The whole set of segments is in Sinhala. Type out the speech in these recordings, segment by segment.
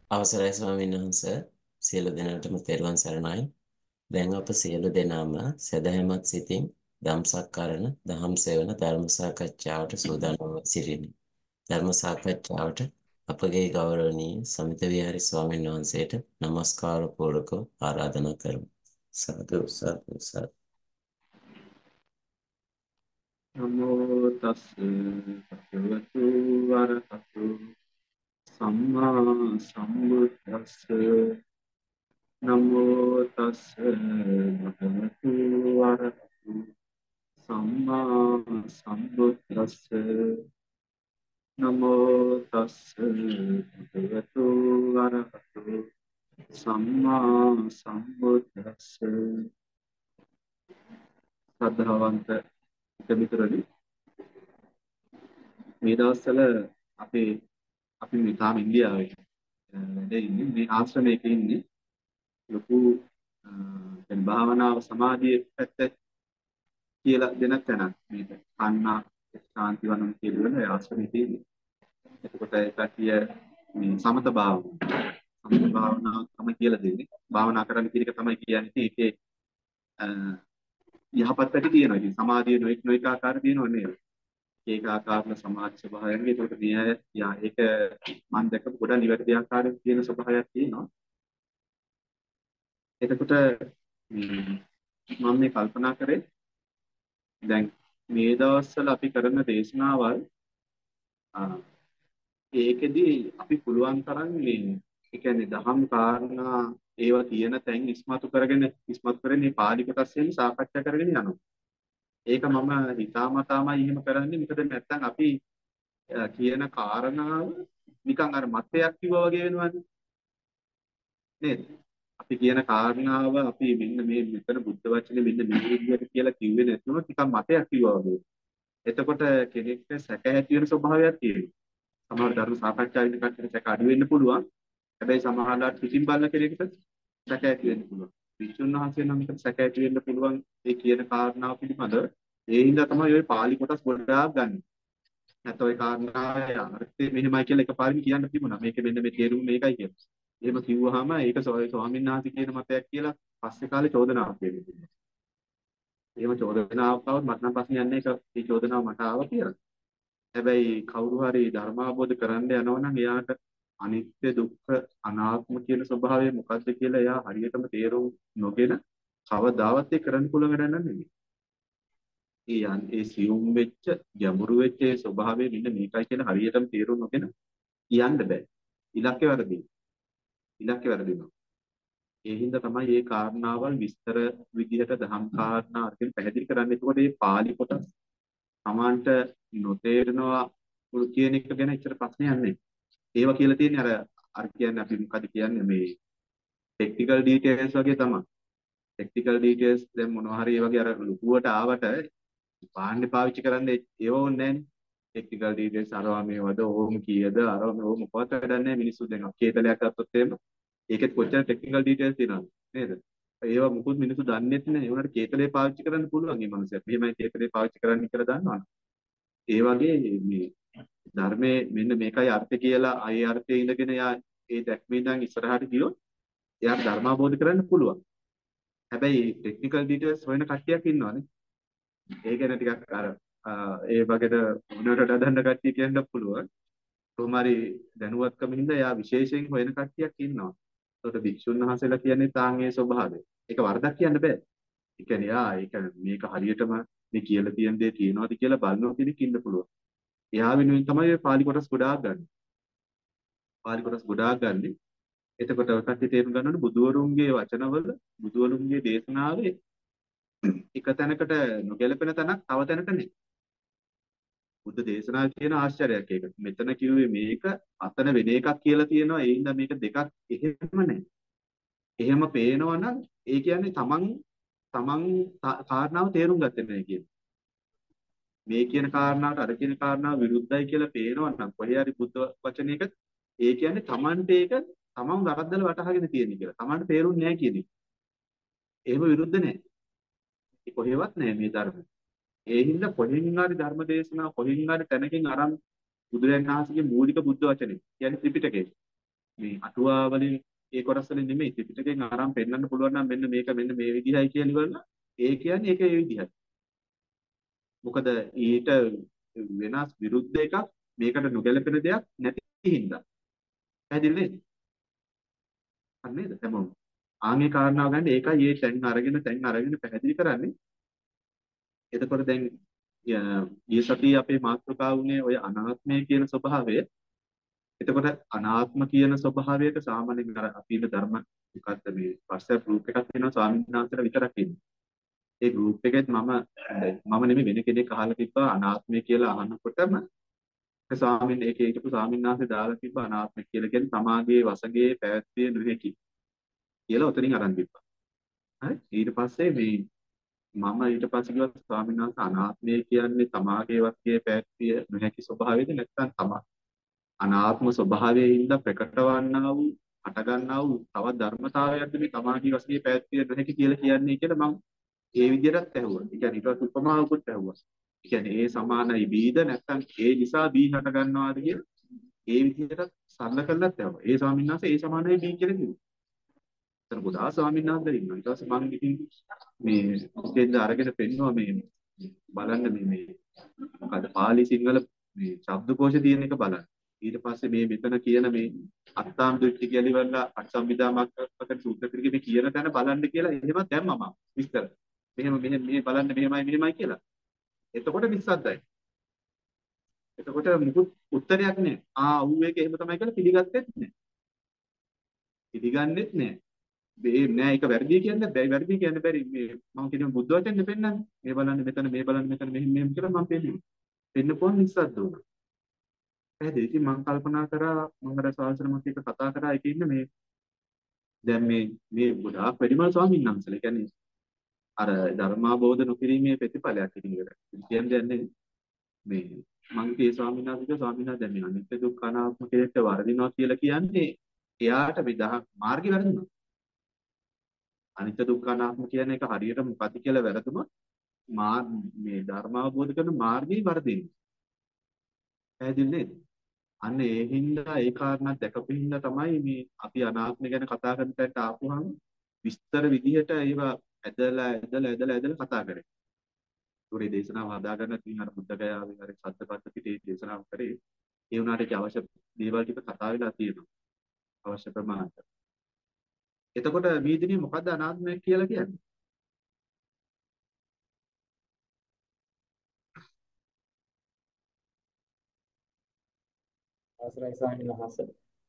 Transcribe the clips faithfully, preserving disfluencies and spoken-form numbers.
අවසරයි ස්වාමීන් වහන්සේ සියලු දෙනාටම තෙරුවන් සරණයි. දැන් අප සියලු දෙනාම සදහැමත් සිතින් ධම්සක්කරණ දහම් සෙවන ධර්ම සාකච්ඡාවට සූදානම් සිටිමු. ධර්ම සාකච්ඡාවට අපගේ ගෞරවනීය සමිත විහාරි ස්වාමීන් වහන්සේට নমස්කාර පූර්වකව ආරාධනා කරමු. සාදු සාදු සාදු. නමෝ තස් භගවතු වරහතු සම්මා සම්බුද්දස්ස නමෝ තස් භගවතු වරහතු සම්මා සම්බුද්දස්ස නමෝ තස් භගවතු වරහතු සම්මා සම්බුද්දස්ස ශ්‍රද්ධාවන්ත මිතුරනි, මේ දවස්වල අපි අපි මේ තාම ඉන්දියාවේ වැඩ ඉන්නේ, මේ ආශ්‍රමයක ඉන්නේ. ලොකු දැන් භාවනාව සමාධිය පැත්ත කියලා දෙන තැනක් මේක. කන්නා ශාන්ති වனம் කියලා ආශ්‍රමයේ තියෙන්නේ. එතකොට ඒ කටිය මේ සමත භාවනාව සමත භාවනාව තමයි කියලා දෙන්නේ. භාවනා කරන්න කියන එක තමයි කියන්නේ. ඒකේ යහපත් පැති තියෙනවා. ඉතින් සමාධිය නොඑක් නොඑක ආකාර තියෙනව නේද? ඒක ආකාරන සමාධි ස්වභාවයෙන්. ඒකට මේ අය යා ඒක මම දැකපු ගොඩක් නිවැරදි ආකාරයෙන් තියෙන ස්වභාවයක් තියෙනවා. එතකොට මම මේ කල්පනා කරේ දැන් මේ දවස්වල අපි කරන දේශනාවල් ඒකෙදි අපි පුළුවන් තරම් මේ ඒ කියන්නේ දහම් කාරණා ඒවා තියෙන තැන් ඉස්මතු කරගෙන ඉස්මතු කරගෙන මේ පාළි කොටස් වලින් සාකච්ඡා කරගෙන යනවා. ඒක මම හිතාමතාමයි එහෙම කරන්නේ. මොකද නැත්තම් අපි කියන කාරණාව නිකන් අර මතයක් කිව්වා වගේ වෙනවනේ නේද? අපි කියන කාරණාව අපි මෙන්න මේ මෙතන බුද්ධ වචනේ මෙන්න මේ විදිහට කියලා කිව්වේ නැතුනොත් නිකන් මතයක් කිව්වා වගේ. එතකොට කෙනෙක්ට සැක ඇති වෙන ස්වභාවයක් තියෙනවා. සමහර ධර්ම සාකච්ඡාවෙන් කටට සැක අඩු වෙන්න පුළුවන්. හැබැයි සමහරලාට පිටින් බලන කෙනෙකුට සැක ඇති වෙන්න පුළුවන්. විසුණු වහන්සේ නමකට සැක ඇති වෙන්න පුළුවන් ඒ කියන කාරණාව පිළිබඳව. ඒ හින්දා තමයි ওই පාළි කොටස් ගොඩාක් ගන්න. නැත්නම් ওই කාරණාවේ අර්ථය මෙහෙමයි කියලා එකපාරින් කියන්න තිබුණා. මේක මෙන්න මේ තේරුම මේකයි කියලා. එහෙම කිව්වහම ඒක ස්වාමීන් වහන්සේ කියන මතයක් කියලා පස්සේ කාලේ චෝදනාවක් වෙන්නේ. එහෙම චෝදනාවක් આવත් මට නම් ප්‍රශ්නයක් නැහැ. ඒක මේ චෝදනාව මට ආවා කියලා. හැබැයි කවුරු හරි ධර්ම අවබෝධ කරන්න යනවා නම් එයාට අනිත්‍ය දුක්ඛ අනාත්ම කියන ස්වභාවය මොකක්ද කියලා එයා හරියටම තේරුම් නොගෙන කවදාවත් ඒ කරන්න පුළුවන් වැඩක් නෙමෙයි. ඒ ඒ සියුම් වෙච්ච ගැඹුරු වෙච්ච ඒ ස්වභාවය මෙන්න මේකයි කියලා හරියටම තේරුම් නොගෙන කියන්න බෑ. ඉලක්කය වැරදි. ඉලක්කය වැරදිනවා. ඒ හින්දා තමයි මේ කාරණාවල් විස්තර විදිහට දහම් කාරණා අරගෙන පැහැදිලි කරන්නේ. එතකොට මේ පාළි කොටස් සමාන්ට නොතේරෙනවා කියන එක ගැන ඇත්තට ප්‍රශ්නයක් නැහැ. ඒවා කියලා තියෙන්නේ අර අර කියන්නේ අපි මොකද කියන්නේ මේ ටෙක්නිකල් ඩීටේල්ස් වගේ තමයි. ටෙක්නිකල් ඩීටේල්ස් දැන් මොනවා හරි ඒ වගේ අර ලුකුවට ආවට පාන්නේ පාවිච්චි කරන්නේ ඒව ඕනේ නැහැනේ. ටෙක්නිකල් ඩීටේල්ස් අරවා මේවද ඕම් කීයද අරවා මේ ඕම් මොකවත් වැඩක් නැහැ. මිනිස්සු දැන් කේතලයක් ගත්තොත් එහෙම ඒකෙත් කොච්චර ටෙක්නිකල් ඩීටේල්ස් තියෙනවද නේද? ඒවා මුකුත් මිනිස්සු දන්නේත් නැහැ. ඒ උනාට කේතලේ පාවිච්චි කරන්න පුළුවන් මේ මනුස්සයා. මෙහෙමයි කේතලේ පාවිච්චි කරන්න කියලා දන්නවනේ. ඒ වගේ මේ ධර්මයේ මෙන්න මේකයි අර්ථය කියලා ඒ අර්ථයේ ඉඳගෙන යා ඒ දැක්මෙන් නම් ඉස්සරහට ගියොත් එයාට ධර්ම අවබෝධ කරගන්න පුළුවන්. හැබැයි ටෙක්නිකල් ඩීටේල්ස් හොයන කට්ටියක් ඉන්නවනේ. ඒ ගැන ටිකක් අර ඒ වගේද උඩට දඬ කට්ටිය කියන්න පුළුවන්. කොහොම හරි දැනුවත්කම හින්දා එයා විශේෂයෙන් හොයන කට්ටියක් ඉන්නවා. ඒකට භික්ෂුන් වහන්සේලා කියන්නේ තාන්ගේ ස්වභාවය. ඒක වරදක් කියන්න බෑ. ඒ කියන්නේ යා ඒක මේක හරියටම මේ කියලා තියෙන දේ තියෙනවද කියලා බලනවා කෙනෙක් ඉන්න පුළුවන්. එයා වෙනුවෙන් තමයි මේ පාලි කොටස් ගොඩාක් ගන්න. පාලි කොටස් ගොඩාක් ගන්න. එතකොට ඔකට තේරුම් ගන්න ඕනේ බුදුවරුන්ගේ වචනවල බුදුවරුන්ගේ දේශනාවේ එක තැනකට නොගැලපෙන තැනක් තව තැනක නැහැ. බුද්ධ දේශනා කියන ආශ්චර්යයක් ඒක. මෙතන කිව්වේ මේක අතන වෙන එකක් කියලා තියෙනවා. ඒ හින්දා මේක දෙකක් එහෙම නැහැ. එහෙම පේනවා නම් ඒ කියන්නේ තමන් තමන් කාරණාව තේරුම් ගත්තේ නැහැ කියන්නේ. මේ කියන කාරණාවට අර කියන කාරණාව විරුද්ධයි කියලා පේනවා නම් කොහේ හරි බුද්ධ වචනයක ඒ කියන්නේ තමන්ට ඒක තමන් වරද්දලා වටහාගෙන තියෙන කියලා. තමන්ට තේරුන්නේ නැහැ කියන එක. එහෙම විරුද්ධ නැහැ. ඒ කොහෙවත් නැහැ මේ ධර්ම. ඒ හින්දා කොහෙන් හරි ධර්ම දේශනා කොහෙන් හරි තැනකින් අරන් බුදුරජාණන් වහන්සේගේ මූලික බුද්ධ වචනේ කියන්නේ ත්‍රිපිටකය. මේ අටුවා වලින් ඒ කොටස් වලින් නෙමෙයි ත්‍රිපිටකයෙන් ආරම්භ පෙන්වන්න පුළුවන් නම් මෙන්න මේක මෙන්න මේ විදිහයි කියලා ඉවරලා ඒ කියන්නේ ඒක ඒ විදිහයි. මොකද ඊට වෙනස් විරුද්ධ එකක් මේකට නොගැලපෙන දෙයක් නැති හින්දා. පැහැදිලි නේද? හරි නේද? හැමෝම. ආන්ගේ කාරණාව ගන්න ඒකයි මේ තැන් අරගෙන තැන් අරගෙන පැහැදිලි කරන්නේ. එතකොට දැන් ඊයේ සතියේ අපේ මාතෘකාව උනේ ඔය අනාත්මය කියන ස්වභාවය. එතකොට අනාත්ම කියන ස්වභාවයට සාමාන්‍යයෙන් අර අපිට ධර්ම මොකක්ද මේ WhatsApp group එකක් තියෙනවා ස්වාමීන් වහන්සේලා විතරක් ඉන්නේ. ඒ group එකෙත් මම මම නෙමෙයි වෙන කෙනෙක් අහලා තිබ්බා අනාත්මය කියලා අහනකොටම ඒ ස්වාමීන් ඒකේ හිටපු ස්වාමීන් වහන්සේ දාලා තිබ්බා අනාත්මය කියලා කියන්නේ තමාගේ වසඟේ පැවැත්විය නොහැකි කියලා උතනින් අරන් තිබ්බා. හරි ඊට පස්සේ මේ මම ඊට පස්සේ කිව්වා ස්වාමීන් වහන්සේ අනාත්මය කියන්නේ තමාගේ වස්තුවේ පැවැත්විය නොහැකි ස්වභාවයද නැත්නම් තමා අනාත්ම ස්වභාවයෙන් ප්‍රකට වන්නා වූ හට ගන්නා වූ තවත් ධර්මතාවයක්ද මේ තමාගේ වස්තුවේ පැවැත්විය නොහැකි කියලා කියන්නේ කියලා මම ඒ විදිහටත් ඇහුවා. ඒ කියන්නේ ඊට පස්සේ උපමාවකුත් ඇහුවා. ඒ කියන්නේ ඒ සමානයි බීද නැත්නම් ඒ නිසා බී හට ගන්නවාද කියලා ඒ විදිහට සරල කරලත් ඇහුවා. ඒ ස්වාමීන් වහන්සේ ඒ සමානයි බී කියලා කිව්වා. එතන ගොඩාක් ස්වාමීන් වහන්සේලා ඉන්නවා. ඊට පස්සේ මම ඉතින් මේ මොකෙන්ද අරගෙන පෙන්නවා මේ බලන්න මේ මේ මොකද පාලි සිංහල මේ ශබ්දකෝෂ තියෙන එක බලන්න. ඊට පස්සේ මේ මෙතන කියන මේ අත්තාම් දුක්ඛ කියලා ඉවරල අට්සම්විදාමක්කට සූත්‍ර පිටකේ මේ කියන තැන බලන්න කියලා එහෙම දැම්මම විස්තර. මෙහෙම මෙහෙම මේ බලන්න මෙහෙමයි මෙහෙමයි කියලා. එතකොට නිස්සද්දයි. එතකොට මුකුත් උත්තරයක් නෑ. ආ ඌ ඒක එහෙම තමයි කියලා පිළිගත්තෙත් නෑ. පිළිගන්නෙත් නෑ. මේ නෑ ඒක වැරදි කියන්නේ බැරි වැරදි කියන්න බැරි මේ මම කියන බුද්ධ වචනේ පෙන්නන්නේ. මේ බලන්න මෙතන මේ බලන්න මෙතන මෙහෙම මෙහෙම කියලා මම පෙන්නනවා. පෙන්නපුවම නිස්සද්ද වුණා. පැහැදිලි. ඉතින් මම කල්පනා කරා මම අර සාසනමත් එක්ක කතා කරා ඒකේ ඉන්න මේ දැන් මේ මේ ගොඩාක් වැඩිමල් ස්වාමීන් වහන්සේලා කියන්නේ අර ධර්මාබෝධ නොකිරීමේ ප්‍රතිඵලයක් ඉතින් ඒකට. කියන්නේ මේ මං කියේ ස්වාමීන් වහන්සේ ස්වාමීන් වහන්සේ දැන් මේ අනිත්‍ය දුක්ඛ අනාත්ම කෙරෙට වර්ධිනවා කියලා කියන්නේ එයාට විදහා මාර්ගය වැරදුනා. අනිත්‍ය දුක්ඛ අනාත්ම කියන එක හරියට මොකද කියලා වැරදුනොත් මා මේ ධර්මාබෝධ කරන මාර්ගය වර්ධිනවා. පැහැදිලි නේද? අන්න ඒ හින්දා ඒ කාරණා දැකපු හින්දා තමයි මේ අපි අනාත්මය ගැන කතා කරන තැනට ආපුහම විස්තර විදිහට ඒවා ඇදලා ඇදලා ඇදලා ඇදලා කතා කරේ. උරේ දේශනාව හදාගන්න තියෙන අර බුද්ධ ගයාවේ අර සත්‍යපත්ත පිටේ දේශනාව කරේ. ඒ වුණාට ඒක අවශ්‍ය දේවල් ටික කතා වෙලා තියෙනවා. අවශ්‍ය ප්‍රමාණයට. එතකොට මේ දිනේ මොකද්ද අනාත්මය කියලා කියන්නේ? අවසරයි ස්වාමීන් වහන්සේ.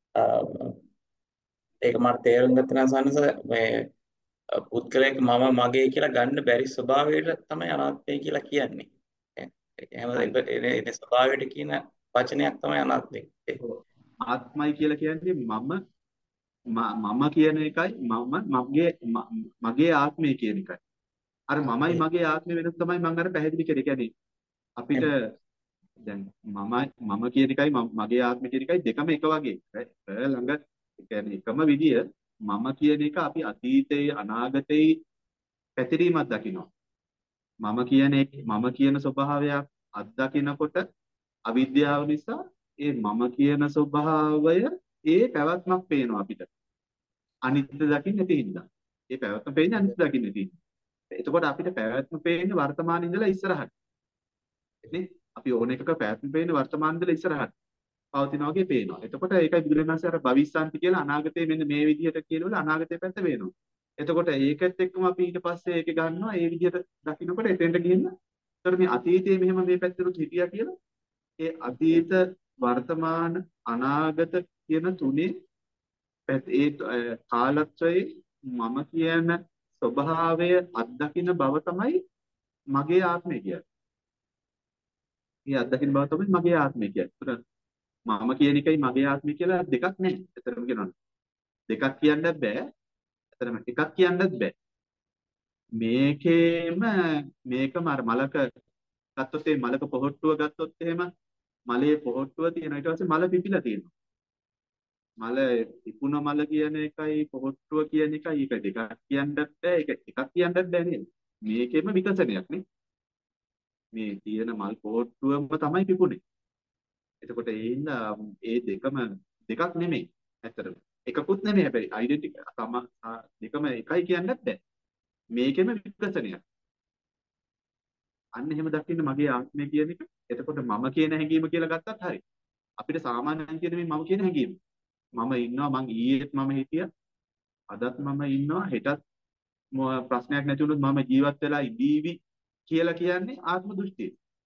ඒක මට තේරුම් ගත්ත නම් සන්නස මේ පුද්ගලයෙක් මම මගේ කියලා ගන්න බැරි ස්වභාවයට තමයි අනාත්මය කියලා කියන්නේ. එහෙම ඒ ස්වභාවයට කියන වචනයක් තමයි අනාත්මය. ආත්මයි කියලා කියන්නේ මම මම කියන එකයි මම මගේ මගේ ආත්මය කියන එකයි. අර මමයි මගේ ආත්මය වෙනස් තමයි මම අර පැහැදිලි කරේ. කියන්නේ අපිට දැන් මම මම කියන එකයි මගේ ආත්මය කියන එකයි දෙකම එක වගේ. ළඟ කියන්නේ එකම විදිය මම කියන එක අපි අතීතයේ අනාගතයේ පැතිරීමක් දකිනවා. මම කියන මම කියන ස්වභාවයක් අත්දකිනකොට අවිද්‍යාව නිසා ඒ මම කියන ස්වභාවය ඒ පැවැත්මක් පේනවා අපිට. අනිත්‍ය දකින්න තියෙනවා. ඒ පැවැත්ම පේන්නේ අනිත්‍ය දකින්න තියෙනවා. එතකොට අපිට පැවැත්ම පේන්නේ වර්තමාන ඉඳලා ඉස්සරහට. නේ? අපි ඕන එකක පැවැත්ම පේන්නේ වර්තමාන ඉඳලා ඉස්සරහට. පවතිනවා වගේ පේනවා. එතකොට ඒකයි බුදුරජාණන් වහන්සේ අර භවිස්සන්ති කියලා අනාගතයේ මෙන්න මේ විදිහට කියනවල අනාගතයේ පැත්ත වෙනවා. එතකොට ඒකත් එක්කම අපි ඊට පස්සේ ඒක ගන්නවා ඒ විදිහට දකින්නකොට එතෙන්ට ගිහින් එතකොට මේ අතීතයේ මෙහෙම මේ පැත්තට හිටියා කියලා ඒ අතීත වර්තමාන අනාගත කියන තුනේ ඒ කාලත්වයේ මම කියන ස්වභාවය අත්දකින්න බව තමයි මගේ ආත්මය කියන්නේ. මේ අත්දකින්න බව තමයි මගේ ආත්මය කියන්නේ. මම කියන එකයි මගේ ආත්මය කියලා දෙකක් නැහැ. එතරම් කියනවා. දෙකක් කියන්නත් බෑ. එතරම් එකක් කියන්නත් බෑ. මේකේම මේකම අර මලක ගත්තොත් ඒ මලක පොහට්ටුව ගත්තොත් එහෙම මලේ පොහට්ටුව තියෙනවා. ඊට පස්සේ මල පිපිලා තියෙනවා. මල ඉපුණ මල කියන එකයි පොහට්ටුව කියන එකයි ඒක දෙකක් කියන්නත් බෑ. ඒක එකක් කියන්නත් බෑ නේද? මේකෙම විකසනයක් නේ. මේ තියෙන මල් පොහට්ටුවම තමයි පිපුණේ. එතකොට ඒ හින්දා ඒ දෙකම දෙකක් නෙමෙයි. ඇත්තටම. එකකුත් නෙමෙයි හැබැයි ඩෙන්ටි තම ආ, දෙකම එකයි කියන්නත් බෑ. මේකෙම විකසනයක්. අන්න එහෙම දකින්න මගේ ආත්මය කියන එක. එතකොට මම කියන හැඟීම කියලා ගත්තත් හරි. අපිට සාමාන්‍යයෙන් කියන මේ මම කියන හැඟීම. මම ඉන්නවා මං ඊයේත් මම හිටියා. අදත් මම ඉන්නවා. හෙටත් මො- ප්‍රශ්නයක් නැති වුණොත් මම ජීවත් වෙලා ඉදීවි කියලා කියන්නේ ආත්ම දෘෂ්ටිය.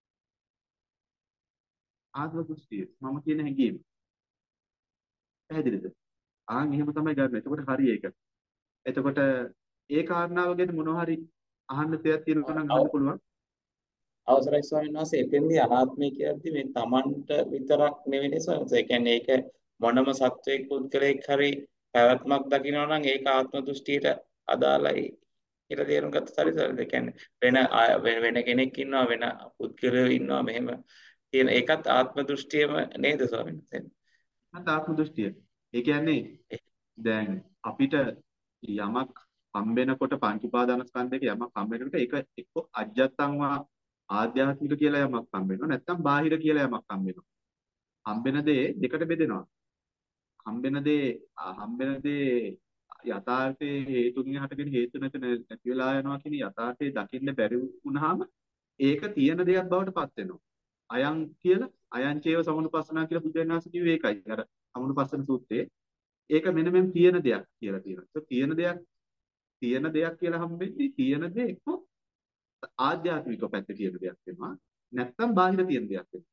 ආත්ම දෘෂ්ටිය. මම කියන හැඟීම. පැහැදිලිද? ආන් එහෙම තමයි ගන්න. එතකොට හරි ඒක. එතකොට ඒ කාරණාව ගැන මොනවා හරි අහන්න දෙයක් තියෙනවා නම් අහන්න පුළුවන්. අවසරයි ස්වාමීන් වහන්සේ එතෙන්දී අනාත්මය කියද්දි මේ Tamanට විතරක් නෙවෙයි ස්වාමීන් වහන්සේ. ඒ කියන්නේ ඒක මොනම සත්වයක පුද්ගලයෙක් හරි පැවැත්මක් දකිනවා නම් ඒක ආත්ම දෘෂ්ටියට අදාළයි කියලා තේරුම් ගත්ත හරි සර්. ඒ කියන්නේ වෙන ආය- වෙන වෙන කෙනෙක් ඉන්නවා වෙන පුද්ගලයෝ ඉන්නවා මෙහෙම තියෙන ඒකත් ආත්ම දෘෂ්ටියම නේද ස්වාමීන් වහන්සේ? නැත්නම් ආත්ම දෘෂ්ටිය. ඒ කියන්නේ දැන් අපිට යමක් හම්බෙනකොට පංච උපාදානස්කන්ධයක යමක් හම්බෙනකොට ඒක එක්ක අජත්තංවා ආධ්‍යාත්මික කියලා යමක් හම්බෙනවා නැත්නම් බාහිර කියලා යමක් හම්බෙනවා. හම්බෙන දේ දෙකට බෙදෙනවා. හම්බෙන දේ ආ, හම්බෙන දේ යථාර්ථයේ හේතුන්ගෙන් හටගෙන හේතු නැති නැති වෙලා යනවා කියන යථාර්ථයේ දකින්න බැරි වුණාම ඒක තියෙන දෙයක් බවට පත් වෙනවා. අයං කියලා අයං චේව සමුනුපස්සනා කියලා බුදුන් වහන්සේ කිව්වේ ඒකයි. අර සමුනුපස්සන සූත්‍රයේ ඒක මෙන්න මෙම් තියෙන දෙයක් කියලා තියෙනවා. ඒක තියෙන දෙයක් තියෙන දෙයක් කියලා හම්බෙන්නේ තියෙන දේ එක්ක ආධ්‍යාත්මික පැත්තේ තියෙන දෙයක් වෙනවා. නැත්නම් බාහිර තියෙන දෙයක් වෙනවා.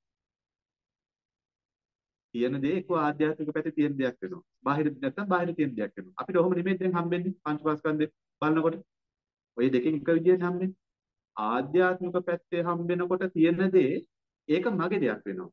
තියෙන දේ එක්ක ආධ්‍යාත්මික පැත්තේ තියෙන දෙයක් වෙනවා. බාහිර නැත්නම් බාහිර තියෙන දෙයක් වෙනවා. අපිට ඔහොම නෙමෙයි දැන් හම්බෙන්නේ පංචපාස්කන්ධේ බලනකොට. ඔය දෙකෙන් එක විදියට හම්බෙන්නේ. ආධ්‍යාත්මික පැත්තේ හම්බෙනකොට තියෙන දේ ඒක මගේ දෙයක් වෙනවා.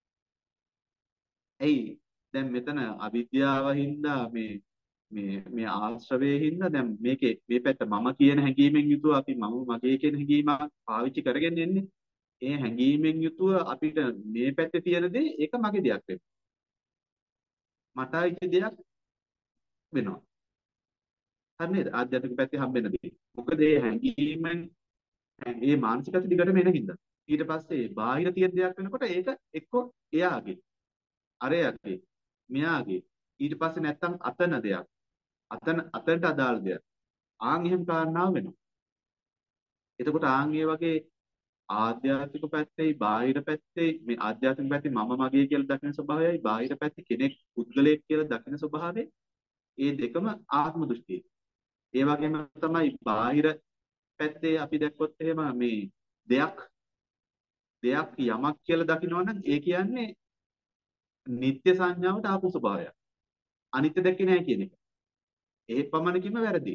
ඇයි? දැන් මෙතන අවිද්‍යාව හින්දා මේ මේ මේ ආශ්‍රවයේ හින්දා දැන් මේකේ මේ පැත්ත මම කියන හැඟීමෙන් යුතුව අපි මම මගේ කියන හැඟීමක් පාවිච්චි කරගෙන යන්නේ. ඒ හැඟීමෙන් යුතුව අපිට මේ පැත්තේ තියෙන දේ ඒක මගේ දෙයක් වෙනවා. මට අයිති දෙයක් වෙනවා. හරි නේද? ආධ්‍යාත්මික පැත්තේ හම්බෙන දේ. මොකද ඒ හැඟීමෙන් ඒ මානසිකත්ව දිගටම එන හින්දා. ඊට පස්සේ බාහිර තියෙන දෙයක් වෙනකොට ඒක එක්ක එයාගේ, අරයාගේ, මෙයාගේ. ඊට පස්සේ නැත්තම් අතන දෙයක්. අතන අතනට අදාළ දෙයක්. ආන් එහෙම කාරණාව වෙනවා. එතකොට ආන් ඒ වගේ ආධ්‍යාත්මික පැත්තේ බාහිර පැත්තේ මේ ආධ්‍යාත්මික පැත්තේ මම මගේ කියලා දකින ස්වභාවයයි බාහිර පැත්තේ කෙනෙක් පුද්ගලයෙක් කියලා දකින ස්වභාවය ඒ දෙකම ආත්ම දෘෂ්ටිය. ඒ වගේම තමයි බාහිර පැත්තේ අපි දැක්කොත් එහෙම මේ දෙයක් දෙයක් යමක් කියලා දකිනවා නම් ඒ කියන්නේ නිත්‍ය සංඥාවට ආපු ස්වභාවයක්. අනිත්‍ය දැක්කේ නැහැ කියන එක. ඒ පමණකින්ම වැරදි.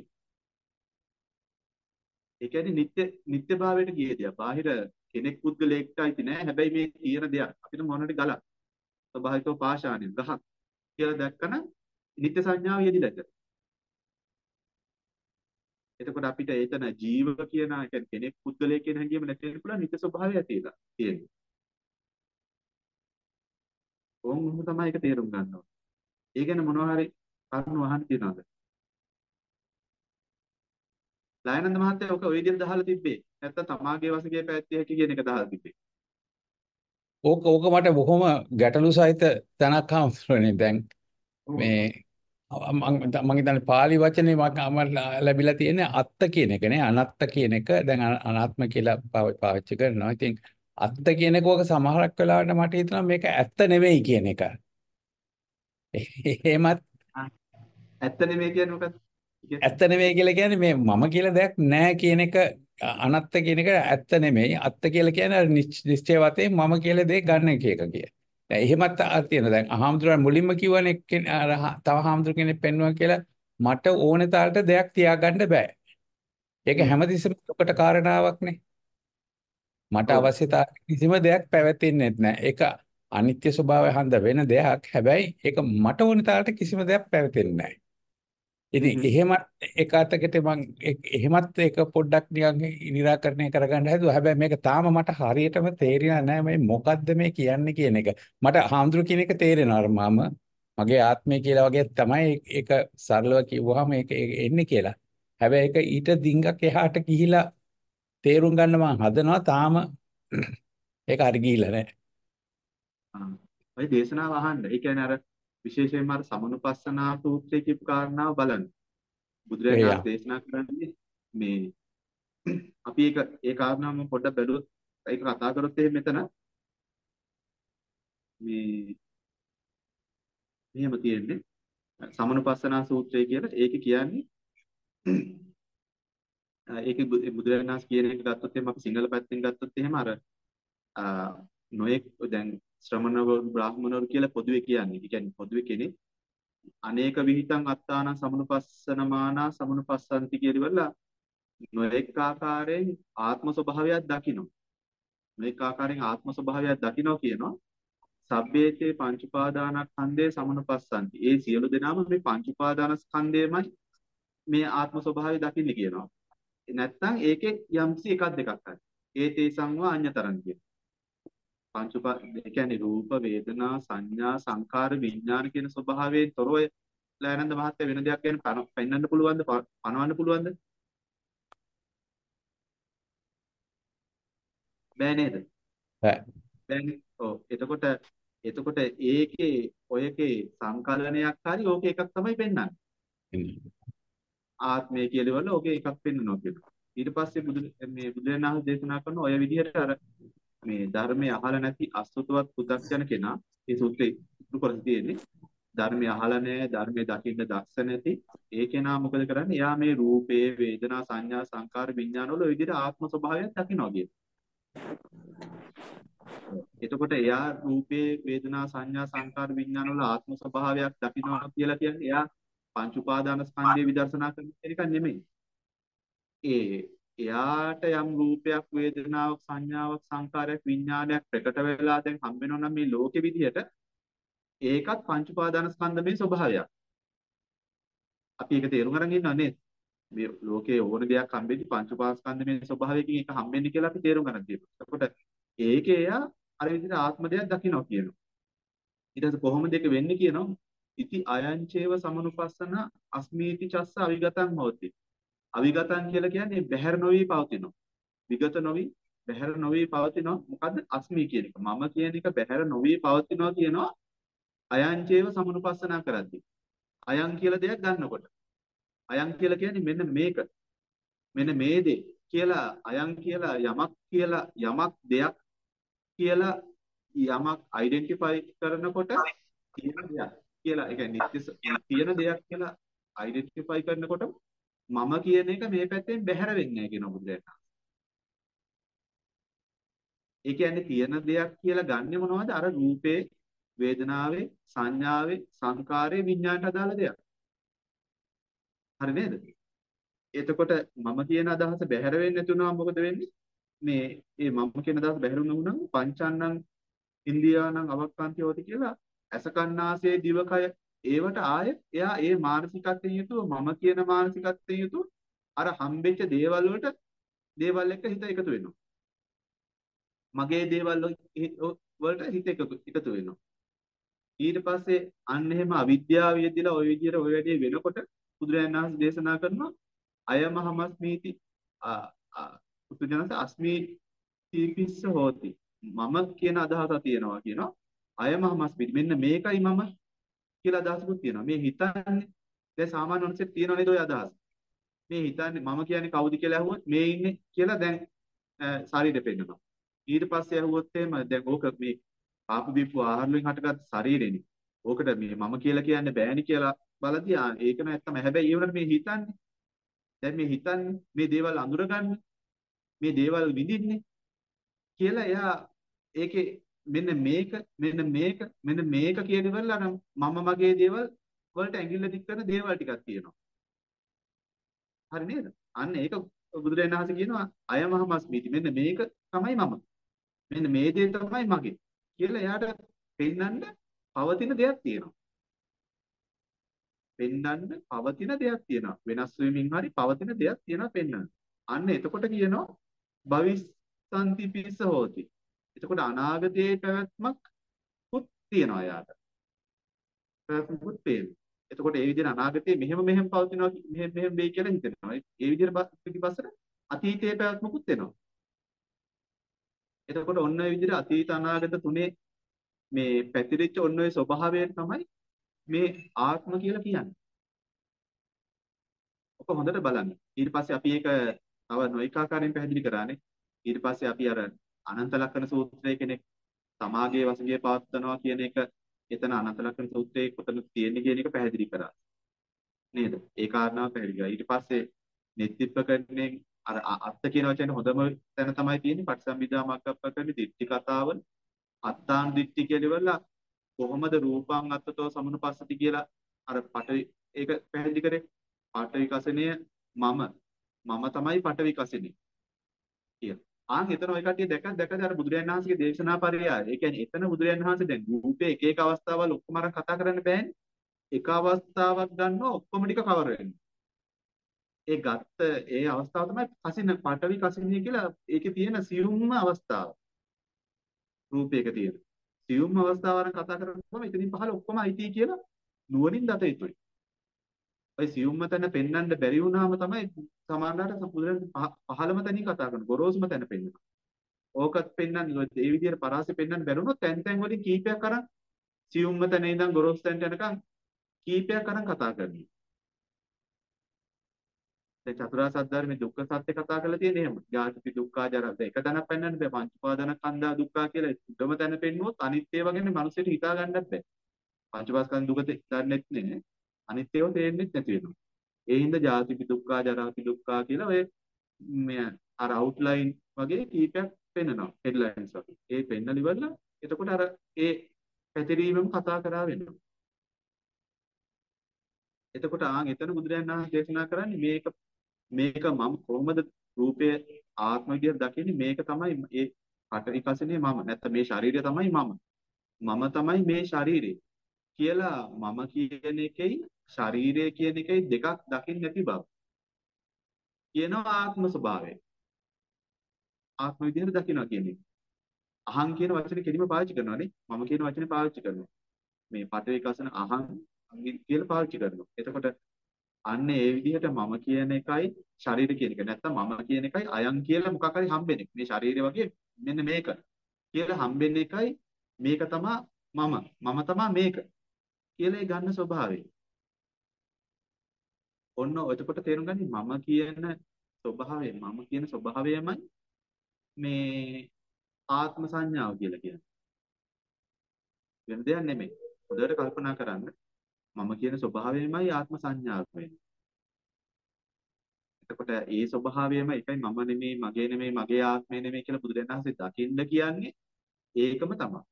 ඒ කියන්නේ නිත්‍ය නිත්‍ය භාවයට ගිය දෙයක්. බාහිර කෙනෙක් පුද්ගලයෙක්ට අයිති නෑ. හැබැයි මේ තියෙන දෙයක් අපිට මොනවද ගලක්. ස්වභාවිකව පාෂාණය ගහක් කියලා දැක්කම නිත්‍ය සංඥාව යෙදිලා ඉතින්. එතකොට අපිට ඒතන ජීව කියන ඒ කියන්නේ කෙනෙක් පුද්ගලයෙක් කියන හැඟීම නැති වෙන්න පුළුවන් නිත්‍ය ස්වභාවය ඇතිලා තියෙන්නේ. ඕම් තමයි ඒක තේරුම් ගන්න ඕනේ. ඒ ගැන මොනවා හරි කරුණු අහන්න තියනවාද? ලයනන්ද මහත්තයා ඔක ඔය විදිහට දහලා තිබ්බේ. නැත්තම් තමාගේ වශයෙන් පැවැත්විය හැකි කියන එක දහලා තිබ්බේ. ඕක ඕක මට බොහොම ගැටලු සහිත තැනක් හම්බුනේ දැන් ඔව්. මේ මම මම හිතන්නේ පාලි වචනේ මම ලැබිලා තියෙන්නේ අත්ත කියන එක නේ අනත්ත කියන එක දැන් අන- අනාත්ම කියලා පාව- පාවිච්චි කරනවා. ඉතින් අත්ත කියන එක ඔක සමහරක් වෙලාවට මට හිතෙනවා මේක ඇත්ත නෙවෙයි කියන එක. එහෙමත් ආ, ඇත්ත නෙමෙයි කියන්නේ මොකක්ද? කියන්නේ ඇත්ත නෙවෙයි කියලා කියන්නේ මේ මම කියලා දෙයක් නැහැ කියන එක අනත්ත කියන එක ඇත්ත නෙමෙයි. අත්ත කියලා කියන්නේ අර නිශ්ච- නිශ්චය වශයෙන් මම කියලා දෙයක් ගන්න එක එක කිය. දැන් එහෙමත් අර තියෙනවා. දැන් අහාමුදුරන් මුලින්ම කිව්වනේ කෙන- අර හ- තව හාමුදුර කෙනෙක් පෙන්වුවා කියලා මට ඕනේ තාලට දෙයක් තියාගන්න බෑ. ඒක හ්ම්. හැමතිස්සෙම ඔකට කාරණාවක් නේ. මට ඔව්. අවශ්‍යතාවය කිසිම දෙයක් පැවතෙන්නේ නැහැ. ඒක අනිත්‍ය ස්වභාවය හන්ද වෙන දෙයක්. හැබැයි ඒක මට ඕනේ තාලට කිසිම දෙයක් පැවතෙන්නේ නැහැ. ඉතින් හ්ම්. එහෙමත් එක අතකට මම එහෙමත් ඒක පොඩ්ඩක් නිකන් निराකරණය කරගන්න හැදුවා. හැබැයි මේක තාම මට හරියටම තේරෙන්නේ නැහැ මේ මොකද්ද මේ කියන්නේ කියන එක. මට හාමුදුරු කියන එක තේරෙනවා. අර මම මගේ ආත්මය කියලා වගේ තමයි ඒක සරලව කිව්වහම ඒක ඒක එන්නේ කියලා. හැබැයි ඒක ඊට ඩිංගක් එහාට ගිහිලා තේරුම් ගන්න මම හදනවා. තාම ඒක හරි ගිහිල්ලා නැහැ. ආ. ඔය දේශනාව අහන්න. ඒ කියන්නේ අර විශේෂයෙන්ම අර සමනුපස්සනා සූත්‍රයේ කියපු කාරණාව බලන්න. බුදුරජාණන් එයා වහන්සේ දේශනා කරන්නේ මේ අපි ඒක ඒ කාරණාව මම පොඩ්ඩක් බැලුවොත් ඒක කතා කරොත් එහෙම මෙතන මේ මෙහෙම තියෙන්නේ සමනුපස්සනා සූත්‍රය කියලා. ඒක කියන්නේ ඒකේ බුදුරජාණන් වහන්සේ කියන එක ගත්තොත් එහෙම අපි සිංහල පැත්තෙන් ගත්තොත් එහෙම අර නොයෙක් දැන් ශ්‍රමණවරු බ්‍රාහ්මණවරු කියලා පොදුවේ කියන්නේ. ඒ කියන්නේ පොදුවේ කෙනෙක් අනේක විහිතං අත්තාන සමනුපස්සනමානා සමනුපස්සන්ති කියලා නොඑක ආකාරයෙන් ආත්ම ස්වභාවයක් දකින්න. නොඑක ආකාරයෙන් ආත්ම ස්වභාවයක් දකින්න කියනවා. සබ්බේතේ පංච උපාදානස්කන්ධේ සමනුපස්සන්ති. ඒ සියලු දෙනාම මේ පංච උපාදානස්කන්ධයමයි මේ ආත්ම ස්වභාවය දකින්න කියනවා. නැත්තම් ඒකේ යම්සි එකක් දෙකක් හරි. ඒ තේසංවා අඤ්‍යතරං කියන. පංච උපා ඒ කියන්නේ රූප වේදනා සංඥා සංකාර විඥාන කියන ස්වභාවයෙන් තොරව ලෑනන්ද මහත්තයා වෙන දෙයක් ගැන පෙන්වන්න පුළුවන්ද? පනවන්න පුළුවන්ද? බෑ නේද? බෑ. බෑනේ. ඔව්. එතකොට එතකොට ඒකේ ඔයකේ සංකලනයක් හරි ඕකේ එකක් තමයි පෙන්වන්නේ. ආත්මය කියලා වල ඕකේ එකක් පෙන්වනවා කියනවා. ඊට පස්සේ බුදු මේ බුදුරජාණන් වහන්සේ දේශනා කරන ඔය විදිහට අර මේ ධර්මයේ අහලා නැති අසුතවත් පුදක්ෂණ කෙනා මේ සූත්‍රේ ඉතුරු කරලා තියෙන්නේ. ධර්මයේ අහලා නැහැ, ධර්මයේ දකින්න දක්ෂ නැති ඒ කෙනා මොකද කරන්නේ? එයා මේ රූපේ, වේදනා, සංඥා, සංකාර, විඥාන වල ඔය විදිහට ආත්ම ස්වභාවයක් දකිනවා කියන. එතකොට එයා රූපේ, වේදනා, සංඥා, සංකාර, විඥාන වල ආත්ම ස්වභාවයක් දකිනවා කියලා කියන්නේ එයා පංච උපාදානස්කන්ධය විදර්ශනා කරන එක නෙමෙයි. ඒ එයාට යම් රූපයක්, වේදනාවක්, සංඥාවක්, සංකාරයක්, විඥානයක් ප්‍රකට වෙලා දැන් හම්බ වෙනවා නම් මේ ලෝකෙ විදිහට ඒකත් පංච උපාදානස්කන්ධමේ ස්වභාවයක්. අපි ඒක තේරුම් අරන් ඉන්නවා නේද? මේ ලෝකයේ ඕන දෙයක් හම්බෙද්දි පංච උපාදානස්කන්ධමේ ස්වභාවයකින් ඒක හම්බෙන්නේ කියලා අපි තේරුම් ගන්න තියෙනවා. එතකොට ඒකේ එයා අර විදිහට ආත්ම දෙයක් දකිනවා කියනවා. ඊට පස්සේ කොහොමද ඒක වෙන්නේ කියනවා? ඉති අයංචේව සමනුපස්සන අස්මීති චස්ස අවිගතං හෝති. අවිගතං කියලා කියන්නේ බැහැර නොවි පවතිනවා. විගත නොවි බැහැර නොවි පවතිනවා. මොකද්ද? අස්මී කියන එක. මම කියන එක බැහැර නොවි පවතිනවා කියනවා. අයංචේව සමනුපස්සනා කරද්දී. අයං කියලා දෙයක් ගන්නකොට. අයං කියලා කියන්නේ මෙන්න මේක. මෙන්න මේ දේ කියලා අයං කියලා යමක් කියලා යමක් දෙයක් කියලා යමක් අයිඩෙන්ටිෆයි කරනකොට තියෙන දෙයක් කියලා ඒ කියන්නේ නිත්‍ය තියෙන දෙයක් කියලා අයිඩෙන්ටිෆයි කරනකොට මම කියන එක මේ පැත්තෙන් බැහැර වෙන්නේ නැහැ කියන බුදුරජාණන්. ඒ කියන්නේ තියෙන දෙයක් කියලා ගන්නෙ මොනවද? අර රූපේ, වේදනාවේ, සංඥාවේ, සංකාරයේ, විඥාණයට අදාළ දෙයක්. හරි නේද? එතකොට මම කියන අදහස බැහැර වෙන්නේ නැතුණා මොකද වෙන්නේ? මේ මේ මම කියන අදහස බැහැර වුණා නම් පංචාන්නං ඉන්දියානං අවක්කාන්ති හොති කියලා අසකන්නාසේ දිවකය ඒවට ආයෙත් එයා ඒ මානසිකත්වයෙන් යුතුව මම කියන මානසිකත්වයෙන් යුතුව අර හම්බෙච්ච දේවල් වලට දේවල් එක්ක හිත එකතු වෙනවා. මගේ දේවල් වලට හිත එකතු වෙනවා. ඊට පස්සේ අන්න එහෙම අවිද්‍යාව යෙදিলা ওই විදිහට ওই වැඩේ වෙනකොට බුදුරජාණන් වහන්සේ දේශනා කරනවා අයමහමස්මීති පුදුජනස අස්මී තීපිස්ස හෝති. මම කියන අදහසක් තියෙනවා කියනවා. අයමහමස්මීති මෙන්න මේකයි මම කියලා අදහසකුත් තියෙනවා. මේ හිතන්නේ දැන් සාමාන්‍ය මනුස්සයෙක් තියෙනව නේද ඔය අදහස. මේ හිතන්නේ මම කියන්නේ කවුද කියලා අහුවොත් මේ ඉන්නේ කියලා දැන් ශරීරෙ පෙන්නනවා. ඊට පස්සේ අහුවොත් එහෙම දැන් ඕක මේ ආපු බීපු ආහාර වලින් හටගත් ශරීරෙනේ. ඕකට මේ මම කියලා කියන්න බෑනි කියලා බලදී ආ ඒක නැත්තම හැබැයි ඒ වුණාට මේ හිතන්නේ දැන් මේ හිතන්නේ මේ දේවල් අඳුරගන්නේ මේ දේවල් විඳින්නේ කියලා එයා ඒකේ මෙන්න මේක මෙන්න මේක මෙන්න මේක කියන ඉවරලා නම් මම මගේ දේවල් වලට ඇඟිල්ල දික් කරන දේවල් ටිකක් තියෙනවා. හරි නේද? අන්න ඒක බුදුරජාණන් වහන්සේ කියනවා අයමහමස්මීති මෙන්න මේක තමයි මම. මෙන්න මේ දේ තමයි මගේ කියලා එයාට පෙන්වන්න පවතින දෙයක් තියෙනවා. පෙන්වන්න පවතින දෙයක් තියෙනවා. වෙනස් වෙමින් හරි පවතින දෙයක් තියෙනවා පෙන්වන්න. අන්න එතකොට කියනවා භවිස්සන්ති පිස්ස හෝති. එතකොට අනාගතයේ පැවැත්මක් පුත් තියනවා යාට. පැවැත්මකුත් පේනවා. එතකොට ඒ විදිහට අනාගතයේ මෙහෙම මෙහෙම පවතිනවා මෙහෙම මෙහෙම වෙයි කියලා හිතෙනවා. ඒ විදිහට පිටිපස්සට අතීතයේ පැවැත්මකුත් එනවා. එතකොට ඔන්න ඔය විදිහට අතීත අනාගත තුනේ මේ පැතිරිච්ච ඔන්න ඔය ස්වභාවයෙන් තමයි මේ ආත්ම කියලා කියන්නේ. ඔක හොඳට බලන්න. ඊට පස්සේ අපි ඒක තව නොඑක ආකාරයෙන් පැහැදිලි කරානේ. ඊට පස්සේ අපි අර අනන්ත ලක්ෂණ සූත්‍රයේ කෙනෙක් සමාගයේ වශයෙන් පවත්වනවා කියන එක එතන අනන්ත ලක්ෂණ සූත්‍රයේ කොතනද තියෙන්නේ කියන එක පැහැදිලි කරා. නේද? ඒ කාරණාව පැහැදිලි කරා. ඊට පස්සේ නෙත්තිප්පකරණයෙන් අර අත්ත කියන වචනේ හොඳම තැන තමයි තියෙන්නේ පටිසම්භිදා මග්ගප්පකරණේ දිට්ඨි කතාවල අත්තාන් දිට්ඨි කියලා කොහොමද රූපං අත්තතෝ සමනුපස්සති කියලා අර පටවි ඒක පැහැදිලි කරේ. පඨවි කසනය මම මම තමයි පඨවි කසනේ කියලා. ආන් එතන ඔය කට්ටිය දැක්ක දැක්කද අර බුදුරජාණන් වහන්සේගේ දේශනා පරියාය. ඒ කියන්නේ එතන බුදුරජාණන් වහන්සේ දැන් රූපේ එක එක අවස්ථාවල් ඔක්කොම අර කතා කරන්න බෑනේ. එක අවස්ථාවක් ගන්නවා ඔක්කොම ටික කවර් වෙනවා. ඒ ගත්ත ඒ අවස්ථාව තමයි කසින පඨවි කසිනිය කියලා ඒකේ තියෙන සියුම්ම අවස්ථාව. රූපයක තියෙන. සියුම්ම අවස්ථාවරන් කතා කරනකොට එතනින් පහළ ඔක්කොම අයිති කියලා නුවණින් දත යුතුයි. ඔය සියුම්ම තැන පෙන්වන්න බැරි වුණාම තමයි සමහරවිට බුදුරජාණන් පහළම තැනින් කතා කරන ගොරෝසුම තැන පෙන්වනවා. ඕකත් පෙන්වන්න ඒ විදිහට පරාසෙ පෙන්වන්න බැරුණොත් තැන් තැන් වලින් කීපයක් අරන් සියුම්ම තැන ඉඳන් ගොරෝසු තැනට යනකම් කීපයක් අරන් කතා කරනවා. දැන් චතුරාර්ය සත්‍ය ධර්මයේ දුක්ඛ සත්‍ය කතා කරලා තියෙන්නේ එහෙම. ජාති දුක්ඛා ජරා. දැන් එක තැනක් පෙන්වන්න බෑ. පංච උපාදානස්කන්ධා දුක්ඛා කියලා උඩම තැන පෙන්නුවොත් අනිත් ඒවා ගැන මිනිස්සුන්ට හිතා ගන්නත් බෑ. පංච උපාදානස්කන්ධ දුක දන්නෙත් නේ. අනිත් ඒවා තේරෙන්නේ නැති වෙනවා. ඒ හින්දා ජාති දුක්ඛා ජරා දුක්ඛා කියලා ඔය මේ අර අවුට්ලයින් වගේ කීපයක් පෙන්නනවා. හෙඩ්ලයින්ස් වගේ. ඒ පෙන්නල ඉවරලා එතකොට අර ඒ පැතිරීමම කතා කරා වෙනවා. එතකොට ආන් එතන බුදුරජාණන් වහන්සේ දේශනා කරන්නේ මේක මේක මම කොහොමද රූපයේ ආත්ම විදියට දකින්නේ මේක තමයි ඒ පඨවි කසිනේ මම නැත්නම් මේ ශරීරය තමයි මම මම තමයි මේ ශරීරය කියලා මම කියන එකයි ශරීරය කියන එකයි දෙකක් දකින්න නැති බව කියනවා ආත්ම ස්වභාවය ආත්ම විදියට දකිනවා කියන්නේ අහං කියන වචනේ කෙලිම පාවිච්චි කරනවානේ මම කියන වචනේ පාවිච්චි කරනවා මේ පඨවි කසන අහං කියලා පාවිච්චි කරනවා එතකොට අන්න ඒ විදිහට මම කියන එකයි ශරීර කියන එක නැත්තම් මම කියන එකයි අයන් කියලා මොකක් හරි හම්බෙන්නේ. මේ ශරීරය වගේ මෙන්න මේක කියලා හම්බෙන්න එකයි මේක තමයි මම. මම තමයි මේක කියලා ඒ ගන්න ස්වභාවය. ඔන්න එතකොට තේරුම් ගන්න මම කියන ස්වභාවය මම කියන ස්වභාවයමයි මේ ආත්ම සංඥාව කියලා කියන්නේ. වෙන දෙයක් නෙමෙයි. හොඳට කල්පනා කරන්න. මම කියන ස්වභාවයමයි ආත්ම සංඥාව වෙන්නේ. එතකොට ඒ ස්වභාවයම එකයි මම නෙමෙයි මගේ නෙමෙයි මගේ ආත්මය නෙමෙයි කියලා බුදුරජාණන් වහන්සේ දකින්න කියන්නේ ඒකම තමයි.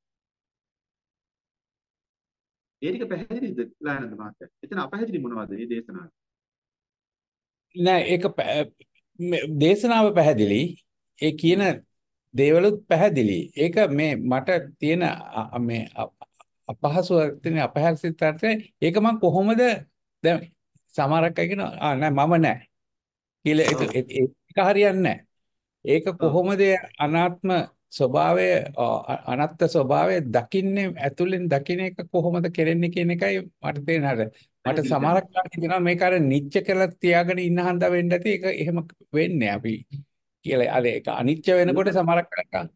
ඒ ටික පැහැදිලිද ලානන්ද මහත්තයා? එතන අපැහැදිලි මොනවද මේ දේශනාව? නෑ ඒක දේශනාව පැහැදිලි. ඒ කියන දේවලුත් පැහැදිලි. ඒක මේ මට තියෙන මේ අපහසුතාවක් තියෙන අපහසුතාවක් ඒක මම කොහොමද දැන් සමහරක් අය කියනවා ආ නෑ මම නෑ කියලා ඒක ඒක හරියන්නේ නෑ. ඒක කොහොමද අනාත්ම ස්වභාවය අනත්ත් ස්වභාවය දකින්නේ ඇතුලෙන් දකින්න එක කොහොමද කරන්නේ කියන එකයි මට තේරෙන්නේ. මට සමහරක් කියනවා මේක අර නිච්ච කියලා තියාගෙන ඉන්න හන්දා වෙන්න ඇති ඒක එහෙම වෙන්නේ අපි කියලා. අර ඒක අනිච්ච වෙනකොට සමහරක්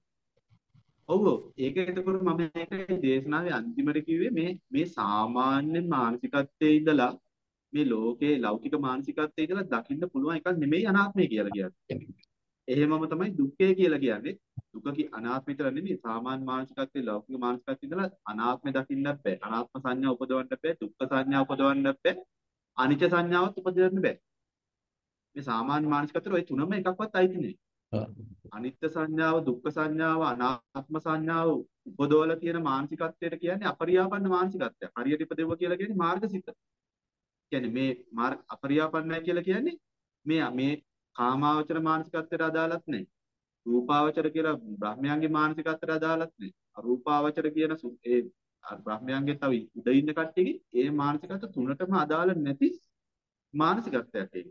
ඔව් ඒක එතකොට මම මේකේ දේශනාවේ අන්තිමට කිව්වේ මේ මේ සාමාන්‍ය මානසිකත්වයේ ඉඳලා මේ ලෝකේ ලෞකික මානසිකත්වයේ ඉඳලා දකින්න පුළුවන් එකක් නෙමෙයි අනාත්මය කියලා කියන්නේ. එහෙමම තමයි දුක්ඛය කියලා කියන්නේ. දුක කි අනාත්මය විතර නෙමෙයි සාමාන්‍ය මානසිකත්වයේ ලෞකික මානසිකත්වයේ ඉඳලා අනාත්මය දකින්නත් බෑ. අනාත්ම සංඥා උපදවන්න බෑ. දුක්ඛ සංඥා උපදවන්න බෑ. අනිත්‍ය සංඥාවත් උපදවන්න බෑ. මේ සාමාන්‍ය මානසිකත්වයේ ওই තුනම එකක්වත් අයිති නෑ. අනිත්‍ය සංඥාව දුක්ඛ සංඥාව අනාත්ම සංඥාව උපදවලා තියෙන මානසිකත්වයට කියන්නේ අපරියාපන්න මානසිකත්වය. හරියට ඉපදෙවුවා කියලා කියන්නේ මාර්ගසිත. කියන්නේ මේ මාර්ග අපරියාපන්නයි කියලා කියන්නේ මේ මේ කාමාවචර මානසිකත්වයට අදාළත් නැහැ. රූපාවචර කියලා බ්‍රහ්මයන්ගේ මානසිකත්වයට අදාළත් නැහැ. අරූපාවචර කියන ඒ බ්‍රහ්මයන්ගේ තව උඩ ඉන්න කට්ටියගේ ඒ මානසිකත්ව තුනටම අදාළ නැති මානසිකත්වයක් ඒක.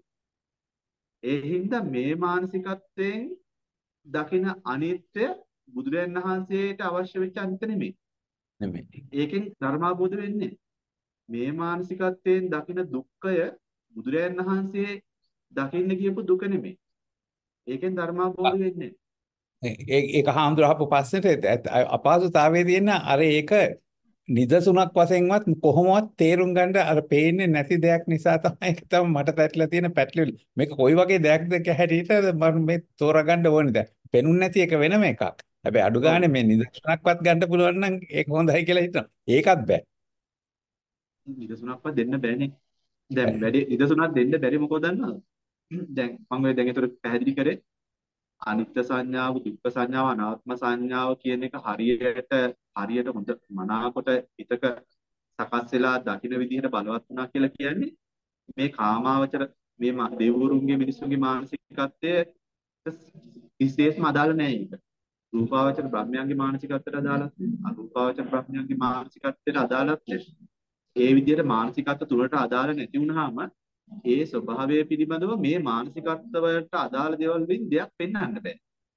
ඒ හින්දා මේ මානසිකත්වයෙන් දකින අනිත්‍ය බුදුරජාණන් වහන්සේට අවශ්‍ය වෙච්ච අනිත්‍ය නෙමෙයි. නෙමෙයි. ඒකෙන් ධර්මාබෝධ වෙන්නේ. මේ මානසිකත්වයෙන් දකින දුක්ඛය බුදුරජාණන් වහන්සේ දකින්න කියපු දුක නෙමෙයි. ඒකෙන් ධර්මාබෝධ වෙන්නේ. ඒක ඒක හාමුදුරුවෝ අහපු ප්‍රශ්නෙට අපහසුතාවයේ තියෙන අර ඒක නිදසුණක් වශයෙන්වත් කොහොමවත් තේරුම් ගන්න අර පේන්නේ නැති දෙයක් නිසා තමයි ඒක තමයි මට පැටලලා තියෙන පැටලෙවිලි. මේක කොයි වගේ දෙයක්ද හැටියට මම මේ තෝරගන්න ඕනේ දැන්. පෙනුන්නේ නැති එක වෙනම එකක්. හැබැයි අඩු ඔව්. ගානේ මේ නිදසුණක්වත් ගන්න පුළුවන් නම් ඒක හොඳයි කියලා හිතනවා. ඒකත් බෑ. නිදසුනක්වත් දෙන්න බෑනේ. දැන් වැඩි නිදසුනක් දෙන්න බැරි මොකද දන්නවද? දැන් මම ඔය දැන් ඒතර පැහැදිලි කරේ අනිත්‍ය සංඥාව, දුක්ඛ සංඥාව, අනාත්ම සංඥාව කියන එක හරියට හරියට හොඳ මනාකොට හිතක සකස් වෙලා දකින්න විදිහට බලවත් වුණා කියලා කියන්නේ මේ කාමාවචර මේ මා- දෙවිවරුන්ගේ මිනිස්සුන්ගේ මානසිකත්වය විශේෂම අදාළ නැහැ ඒක. රූපාවචර බ්‍රහ්මයන්ගේ මානසිකත්වයට අදාළත් නැහැ. අරූපාවචර බ්‍රහ්මයන්ගේ මානසිකත්වයට අදාළත් නැහැ. ඒ විදිහට මානසිකත්ව තුනට අදාළ නැති වුනහම ඒ ස්වභාවය පිළිබඳව මේ මානසිකත්වයට අදාළ දේවල් වලින් දෙයක් පෙන්වන්න බෑ.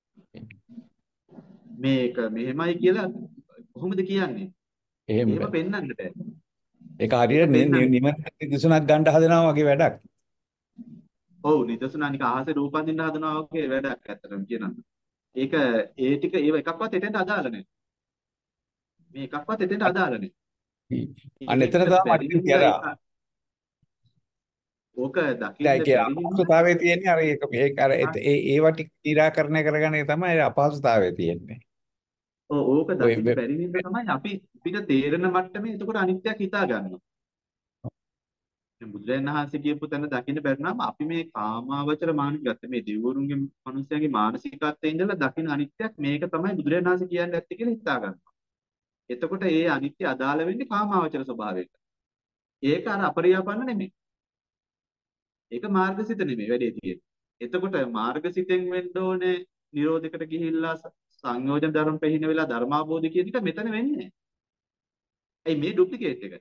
මේක මෙහෙමයි කියලා කොහොමද කියන්නේ? එහෙම එහෙම බෑ. පෙන්වන්න බෑ. ඒක ඒක හරියට පෙන්වන්න. නිමත නිදසුණක් ගන්න හදනවා වගේ වැඩක්. ඔව් නිදසුනා නික අහසේ රූපන් දින්න හදනවා වගේ වැඩක් ඇත්තටම කියනවා. ඒක ඒ ටික ඒව එකක්වත් එතෙන්ට අදාළ නැහැ. මේ එකක්වත් එතෙන්ට අදාළ නැහැ. අන්න එතන ඒකට තමයි බැරි මට තියෙන්නේ හින්දා අර ඒක ඕක දකින්න ඒකේ බැරි හින්දා අපහසුතාවය තියෙන්නේ අර ඒක ඒක අර ඒ ඒවා ටික निराකරණය කරගන්න එක තමයි අපහසුතාවය තියෙන්නේ. ඔව් ඕක ඔය දකින්න බැරි හින්දා තමයි අපි අපිට තේරෙන මට්ටමේ එතකොට අනිත්‍යයක් හිතා ගන්නවා. දැන් බුදුරජාණන් වහන්සේ කියපු තැන දකින්න බැරි නම් අපි මේ කාමාවචර මානසිකත්වය මේ දෙවිවරුන්ගේ මනුස්සයන්ගේ මානසිකත්වයේ ඉඳලා දකින්න අනිත්‍යයක් මේක තමයි බුදුරජාණන් වහන්සේ කියන්නේ ඇත්තේ කියලා හිතා ගන්නවා. එතකොට ඒ අනිත්‍ය අදාළ වෙන්නේ කාමාවචර ස්වභාවයට. ඒක අර අපරියාපන්න නෙමෙයි. ඒක මාර්ගසිත නෙමෙයි වැඩේ තියෙන්නේ. එතකොට මාර්ගසිතෙන් වෙන්න ඕනේ නිරෝධයකට ගිහිල්ලා ස- සංයෝජන ධර්ම පෙහින වෙලා ධර්මාභෝධය කියන එක මෙතන වෙන්නේ නැහැ. ඇයි මේ ඩුප්ලිකේට් එක?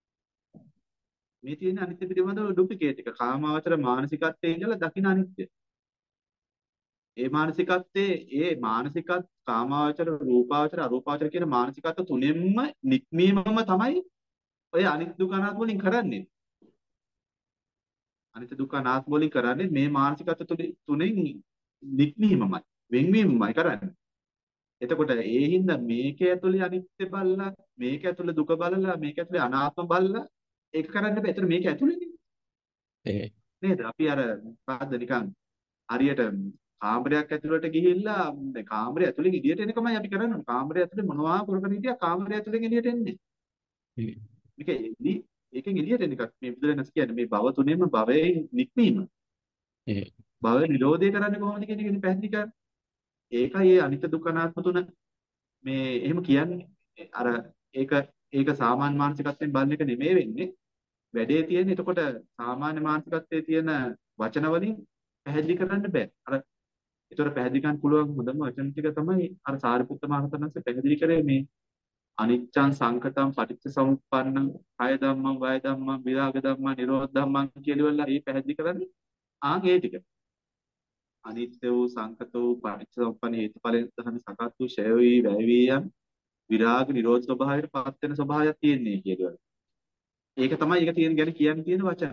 මේ තියෙන අනිත්‍ය පිළිබඳව ඩුප්ලිකේට් එක. කාමාවචර මානසිකත්වයේ ඉඳලා දකින්න අනිත්‍ය. ඒ මානසිකත්වයේ ඒ මානසිකත් කාමාවචර රූපාවචර අරූපාවචර කියන මානසිකත්ව තුනෙන්ම නික්මීමම තමයි ඔය අනිත්‍ය දුක්ඛ අනාත්ම වලින් කරන්නේ. අනිත්‍ය දුක්ඛ අනාත්ම වලින් කරන්නේ මේ මානසිකත්ව තුලින් තුනෙන් නික්මීමමයි වෙන්වීමමයි කරන්නේ. එතකොට ඒ හින්දා මේක ඇතුලේ අනිත්‍ය බලලා මේක ඇතුලේ දුක බලලා මේක ඇතුලේ අනාත්ම බලලා ඒක කරන්න බෑ. එතන මේක ඇතුලේනේ ඒ නේද? අපි අර මොකද්ද නිකන් හරියට කාමරයක් ඇතුළට ගිහිල්ලා දැන් කාමරය ඇතුලෙන් එළියට එනකමයි අපි කරන්නේ. කාමරය ඇතුලේ මොනවා කරගෙන හිටියා කාමරය ඇතුලෙන් එළියට එන්නේ. මේක එලි ඒකෙන් එළියට එන එකක්. මේ බුදුරජාණන් කියන්නේ මේ භව තුනෙම භවයේ නික්මීම. ඒ භව නිරෝධය කරන්නේ කොහොමද කියන එක පැහැදිලි කරන්නේ. ඒකයි ඒ අනිත්‍ය දුක්ඛ අනාත්ම තුන මේ එහෙම කියන්නේ. අර ඒක ඒක සාමාන්‍ය මානසිකත්වයෙන් බලන එක නෙමෙයි වෙන්නේ. වැඩේ තියෙන්නේ එතකොට සාමාන්‍ය මානසිකත්වයේ තියෙන වචන වලින් පැහැදිලි කරන්න බෑ. අර ඒතර පැහැදිලි කරන්න පුළුවන් හොඳම වචන ටික තමයි අර සාරිපුත්ත මහරහතන් වහන්සේ පැහැදිලි කරේ මේ අනිච්චං සංකතං පටිච්ච සමුප්පන්නං කය ධම්මං වය ධම්මං විරාග ධම්මං නිරෝධ ධම්මං කියලා ඒ පැහැදිලි කරන්නේ ආන් ඒ ටික. අනිත්‍ය වූ සංකත වූ පටිච්ච සමුප්පන්න හේතුඵලෙන් ධර්ම සකත් වූ ඡය වී වැය වී යම් විරාග නිරෝධ ස්වභාවයට පත් වෙන ස්වභාවයක් තියෙන්නේ කියලා. ඒක තමයි ඒක තියෙන ගැන කියන්න තියෙන වචන.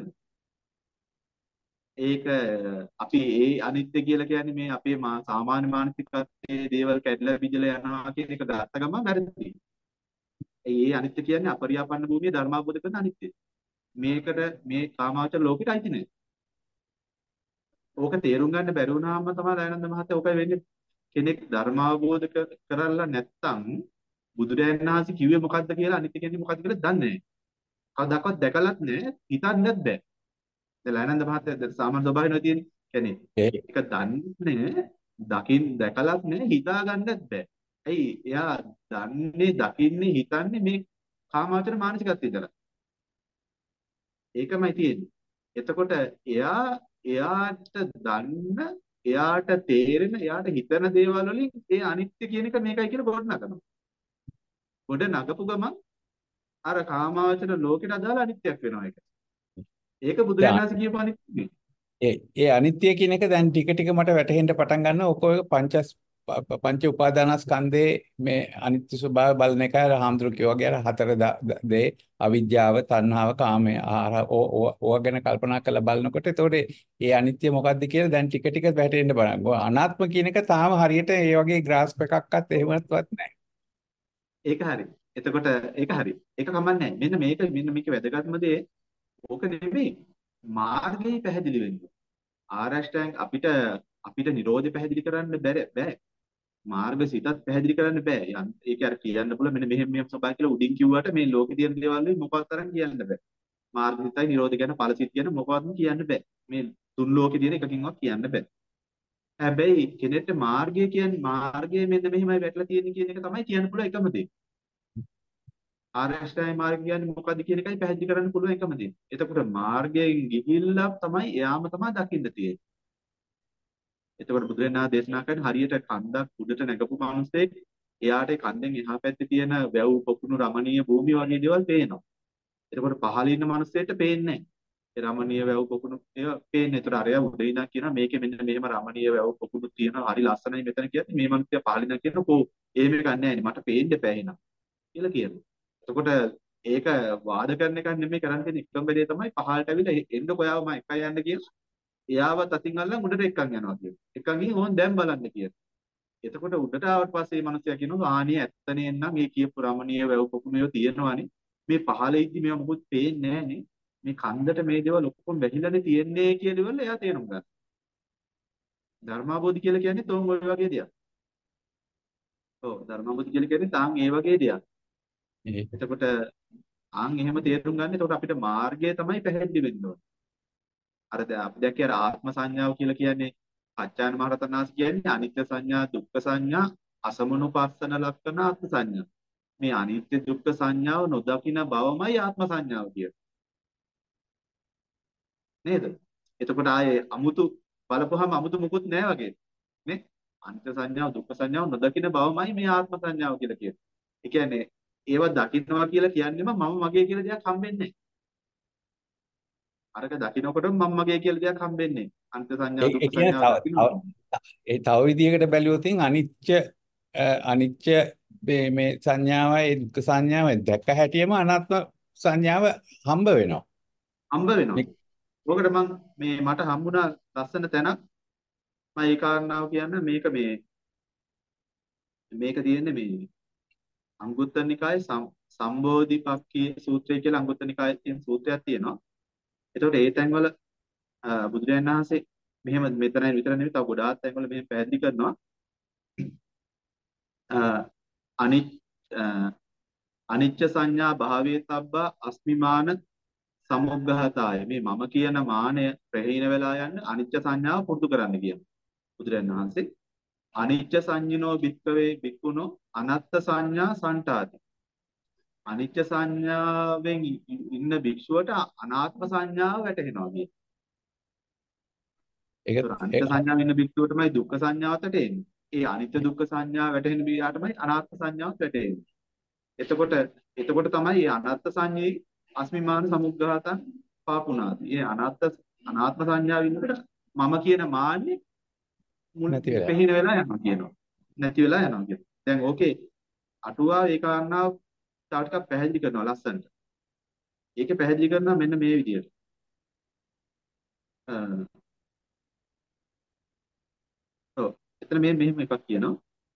ඒක අපි ඒ අනිත්‍ය කියලා කියන්නේ මේ අපේ මා සාමාන්‍ය මානසිකත්වයේ දේවල් කැඩලා බිඳලා යනවා කියන එක ගත්ත ගමන් වැරදි. ඒ අනිත්‍ය කියන්නේ අපරියාපන්න භූමියේ ධර්මාබෝධ කරන අනිත්‍ය. මේකට මේ කාමාවචර ලෝකෙට අයිති නෑ. ඕක තේරුම් ගන්න බැරි වුණාම තමයි දයනන්ද මහත්තයා ඕකයි වෙන්නේ. කෙනෙක් ධර්මාබෝධ කරලා නැත්තම් බුදුරජාණන් වහන්සේ කිව්වේ මොකද්ද කියලා අනිත්‍ය කියන්නේ මොකද්ද කියලා දන්නේ නෑ. කවදාකවත් දැකලත් නෑ, හිතන්නත් බෑ. දැන් ආනන්ද මහත්තයා සාමාන්‍ය ස්වභාවය තියෙන කියන්නේ ඒක දන්නේ දකින් දැකලත් නෑ හිතා ගන්නත් බෑ. ඇයි එයා දන්නේ දකින්නේ හිතන්නේ මේ කාමාවචර මානසිකත්වයේ ඉඳලා. ඒකමයි තියෙන්නේ. එතකොට එයා එයාට දන්න එයාට තේරෙන එයාට හිතන දේවල් වලින් ඒ අනිත්‍ය කියන එක මේකයි කියලා ගොඩ නගනවා. ගොඩ නගපු ගමන් අර කාමාවචර ලෝකෙට අදාළ අනිත්‍යක් වෙනවා ඒක. ඒක බුදුරජාණන් වහන්සේ කියපු අනිත්‍ය. ඒ ඒ අනිත්‍ය කියන එක දැන් ටික ටික මට වැටහෙන්න පටන් ගන්නවා. ඔක ඔය පංච පංච උපාදානස්කන්ධේ මේ අනිත්‍ය ස්වභාවය බලන එක අර හාමුදුරු කියෝ වගේ අර හතර දේ අවිජ්ජාව, තණ්හාව, කාමය, ආහාර ඕවා ගැන කල්පනා කරලා බලනකොට එතකොට ඒ අනිත්‍ය මොකද්ද කියලා දැන් ටික ටික වැටහෙන්න බලනවා. අනාත්ම කියන එක තාම හරියට ඒ වගේ ග්‍රාස්ප් එකක්වත් එහෙමවත් නැහැ. ඒක හරි. එතකොට ඒක හරි. ඒක කමන්නේ නැහැ. මෙන්න මේක මෙන්න මේක වැදගත්ම දේ ඕක නෙමෙයි. මාර්ගය පැහැදිලි වෙන්න. ආරෂ්ඨාංග අපිට අපිට Nirodha පැහැදිලි කරන්න බැහැ බෑ. මාර්ග සිතත් පැහැදිලි කරන්න බෑ. යන්- ඒක අර කියන්න පුළුවන් මෙන්න මෙහෙම මෙහෙම සබයි කියලා උඩින් කිව්වට මේ ලෝකේ තියෙන දේවල් වලින් මොකක් තරම් කියන්න බෑ. මාර්ග සිතයි Nirodha ගැන ඵල සිත ගැන මොකවත්ම කියන්න බෑ. මේ තුන් ලෝකේ තියෙන එකකින්වත් කියන්න බෑ. හැබැයි කෙනෙක්ට මාර්ගය කියන්නේ මාර්ගය මෙන්න මෙහෙමයි වැටලා තියෙන්නේ කියන එක තමයි කියන්න පුළුවන් එකම දේ. ආර්ය අෂ්ටාංග මාර්ගය කියන්නේ මොකද්ද කියන එකයි පැහැදිලි කරන්න පුළුවන් එකම දේ. එතකොට මාර්ගයෙන් ගිහිල්ලා තමයි එයාම තමයි දකින්න තියෙන්නේ. එතකොට බුදුරජාණන් දේශනා කරන හරියට කන්දක් උඩට නැගපු මිනිස්සෙක් එයාට ඒ කන්දෙන් එහා පැත්තේ තියෙන වැව් පොකුණු රමණීය භූමිය වගේ දේවල් පේනවා. එතකොට පහළ ඉන්න මිනිස්සෙට පේන්නේ නැහැ. ඒ රමණීය වැව් පොකුණු ඒවා පේන්නේ. එතකොට අරයා උඩ ඉඳන් කියනවා මේකේ මෙන්න මෙහෙම රමණීය වැව් පොකුණු තියෙනවා. හරි ලස්සනයි මෙතන කියන්නේ මේ මිනිස්සයා පහළ ඉඳන් කියනවා කෝ එහෙම එකක් නැහැ මට පේන්න බෑ එහෙනම් කියලා කියනවා. එතකොට ඒක වාද කරන එකක් නෙමෙයි කරන්න තියෙන එකම දේ තමයි පහළට ඇවිල්ලා එන්න කොයාවම එකයි යන්න කියලා. එයාවත් අතින් අල්ලන් උඩට එක්කන් යනවා කියනවා. එක්කන් ගිහින් ඕන් දැන් බලන්න කියනවා. එතකොට උඩට ආවට පස්සේ මේ මිනිස්සයා කියනවා ආනිය ඇත්තනේ නම් මේ කියපු රමණීය වැව් පොකුණියෝ තියෙනවානේ. මේ පහළ ඉද්දි මේවා මොකුත් පේන්නේ නැහනේ. මේ කන්දට මේ දේවල් ඔක්කොම වැහිලානේ තියෙන්නේ කියලා ඉවරලා එයා තේරුම් ගන්නවා. ධර්මාබෝධි කියලා කියන්නේ තෝන් ඔය වගේ දෙයක්. ඔව් ධර්මාබෝධි කියලා කියන්නේ තාන් ඒ වගේ දෙයක්. ඒ එතකොට ආන් එහෙම තේරුම් ගන්න. එතකොට අපිට මාර්ගය තමයි පැහැදිලි වෙන්න ඕනේ. අර දැන් අපි දැක්කේ අර ආත්ම සංඥාව කියලා කියන්නේ අච්චාන මහරතන් වහන්සේ කියන්නේ අනිත්‍ය සංඥා දුක්ඛ සංඥා අසමනුපස්සන ලක්ෂණ ආත්ම සංඥා. මේ අනිත්‍ය දුක්ඛ සංඥාව නොදකින බවමයි ආත්ම සංඥාව කියන්නේ. නේද? එතකොට ආයේ අමුතු බලපුවහම අමුතු මුකුත් නැහැ වගේ. නේ? අනිත්‍ය සංඥාව දුක්ඛ සංඥාව නොදකින බවමයි මේ ආත්ම සංඥාව කියලා කියන්නේ. ඒ කියන්නේ ඒව දකින්නවා කියලා කියන්නේම මම මගේ කියලා දෙයක් හම්බෙන්නේ නැහැ. අරක දකින්නකොටම මම මගේ කියලා දෙයක් හම්බෙන්නේ. අනිත්‍ය සංඥාව ඒ දුක්ඛ කියන්නේ සංඥාව තව දකින්නකොට. තව ඒ තව විදිහකට බැලුවොත් අනිච්ච අනිච්ච මේ මේ සංඥාවයි දුක්ඛ සංඥාවයි දැක හැටියෙම අනාත්ම සංඥාව හම්බ වෙනවා. හම්බ වෙනවා. මේ ඔකට මම මේ මට හම්බුණා ලස්සන තැනක් මම ඒ කාරණාව කියන්න මේක මේ මේක තියෙන්නේ මේ අංගුත්තර නිකායේ සම්- සම්බෝධිපක්ඛී සූත්‍රය කියලා අංගුත්තර නිකායේ තියෙන සූත්‍රයක් තියෙනවා. එතකොට ඒ තැන්වල අ, බුදුරජාණන් වහන්සේ මෙහෙම මෙතන විතර නෙවෙයි තව ගොඩාක් තැන්වල මෙහෙම පැහැදිලි කරනවා. අ, අනි අ, අනිච්ච සංඥා භාවයේ තබ්බා අස්මිමාන සමුග්ඝහතාය මේ මම කියන මානය ප්‍රහීන වෙලා යන්න අනිච්ච සංඥාව පුරුදු කරන්න කියනවා බුදුරජාණන් වහන්සේ. අනිච්ච සංඤිනෝ භික්ඛවේ භික්ඛුනෝ අනත්ත් සංඥා සන්තාති. අනිච්ච සංඥාවෙන් ඉන්න භික්ෂුවට අනාත්ම සංඥාව වැටහෙනවා කියන්නේ. ඒක ඒතර අනිත්‍ය සංඥාවෙන් ඉන්න භික්ෂුවටමයි දුක්ඛ සංඥාවට වැටෙන්නේ. ඒ අනිත්‍ය දුක්ඛ සංඥා වැටහෙන බියාටමයි අනාත්ම සංඥාවත් වැටෙන්නේ. එතකොට එතකොට තමයි මේ අනාත්ම සංඥේ අස්මිමාන සමුග්ඝාතං පාපුණාති. මේ අනාත්ම අනාත්ම සංඥාව ඉන්නකොට මම කියන මාන්නේ මුල් නැති වෙලා. පෙහින වෙලා යනවා කියනවා. නැති වෙලා යනවා කියනවා. දැන් ඕකේ අටුවා ඒ කාරණාව තව ටිකක් පැහැදිලි කරනවා ලස්සනට. ඒකේ පැහැදිලි කරනවා මෙන්න මේ විදිහට. අ, ඔව්. එතන මේ මෙහෙම එකක් කියනවා.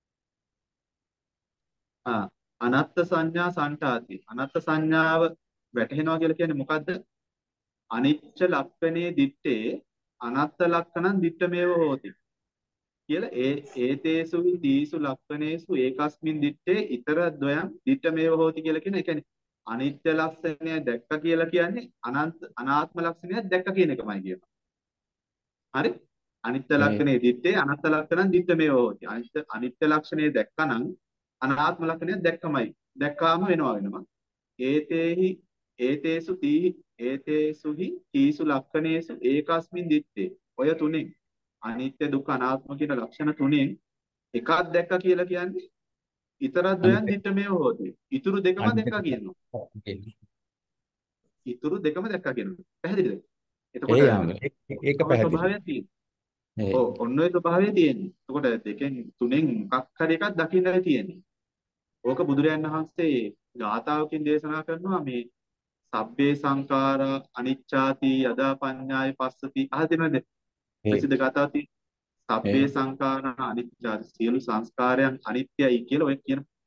ආ අනත්ත් සංඥා සන්තාති. අනත්ත් සංඥාව වැටහෙනවා කියලා කියන්නේ මොකද්ද? අනිච්ච ලක්ෂණේ දිත්තේ අනත්ත් ලක්ෂණං දිත්තමේව හෝති. කියලා ඒ ඒතේසු දීසු ලක්ෂණේසු ඒකස්මින් දිත්තේ ඊතර ද්වයං දිත්තමේව හෝති කියලා කියන. ඒ කියන්නේ අනිත්‍ය ලක්ෂණය දැක්ක කියලා කියන්නේ අනන්ත අනාත්ම ලක්ෂණය දැක්ක කියන එකමයි කියනවා. හරි? අනිත්‍ය මේ ලක්ෂණේ දිත්තේ අනත්ත් ලක්ෂණං දිත්තමේව හෝති. අනිත්‍ය අනිත්‍ය ලක්ෂණය දැක්කනම් අනාත්ම ලක්ෂණය දැක්කමයි. දැක්කාම වෙනවා වෙනවා. ඒතේහි ඒතේසු තී ඒතේසුහි තීසු ලක්ෂණේසු ඒකස්මින් දිත්තේ. ඔය තුනෙන් අනිත්‍ය දුක්ඛ අනාත්ම කියන ලක්ෂණ තුනෙන් එකක් දැක්ක කියලා කියන්නේ ඊතරක් දයන් අනිත් දිට්ඨමේ හොතේ. ඊතුරු දෙකම අනිත් දැක්කා කියනවා. කියන්නේ. ඊතුරු දෙකම දැක්කා කියනවා. පැහැදිලිද? එතකොට ඒ යාම ඒක ඒක ඔය පැහැදිලි. ස්වභාවයක් තියෙනවා. ඒ ඔව් ඔන්න ඔය ස්වභාවය තියෙන්නේ. එතකොට දෙකෙන් තුනෙන් මොකක් හරි එකක් දකින්නයි තියෙන්නේ. ඕක බුදුරයන් වහන්සේ ගාථාවකින් දේශනා කරනවා මේ සබ්බේ සංඛාරා අනිච්චාති යදා පඤ්ඤාය පස්සති. අහලා තියෙනවද? ඒ ප්‍රසිද්ධ ගාථාවක් තියෙනවා. සබ්බේ ඒ සංඛාරා අනිච්චාති සියලු සංස්කාරයන් අනිත්‍යයි කියලා ඔය කියන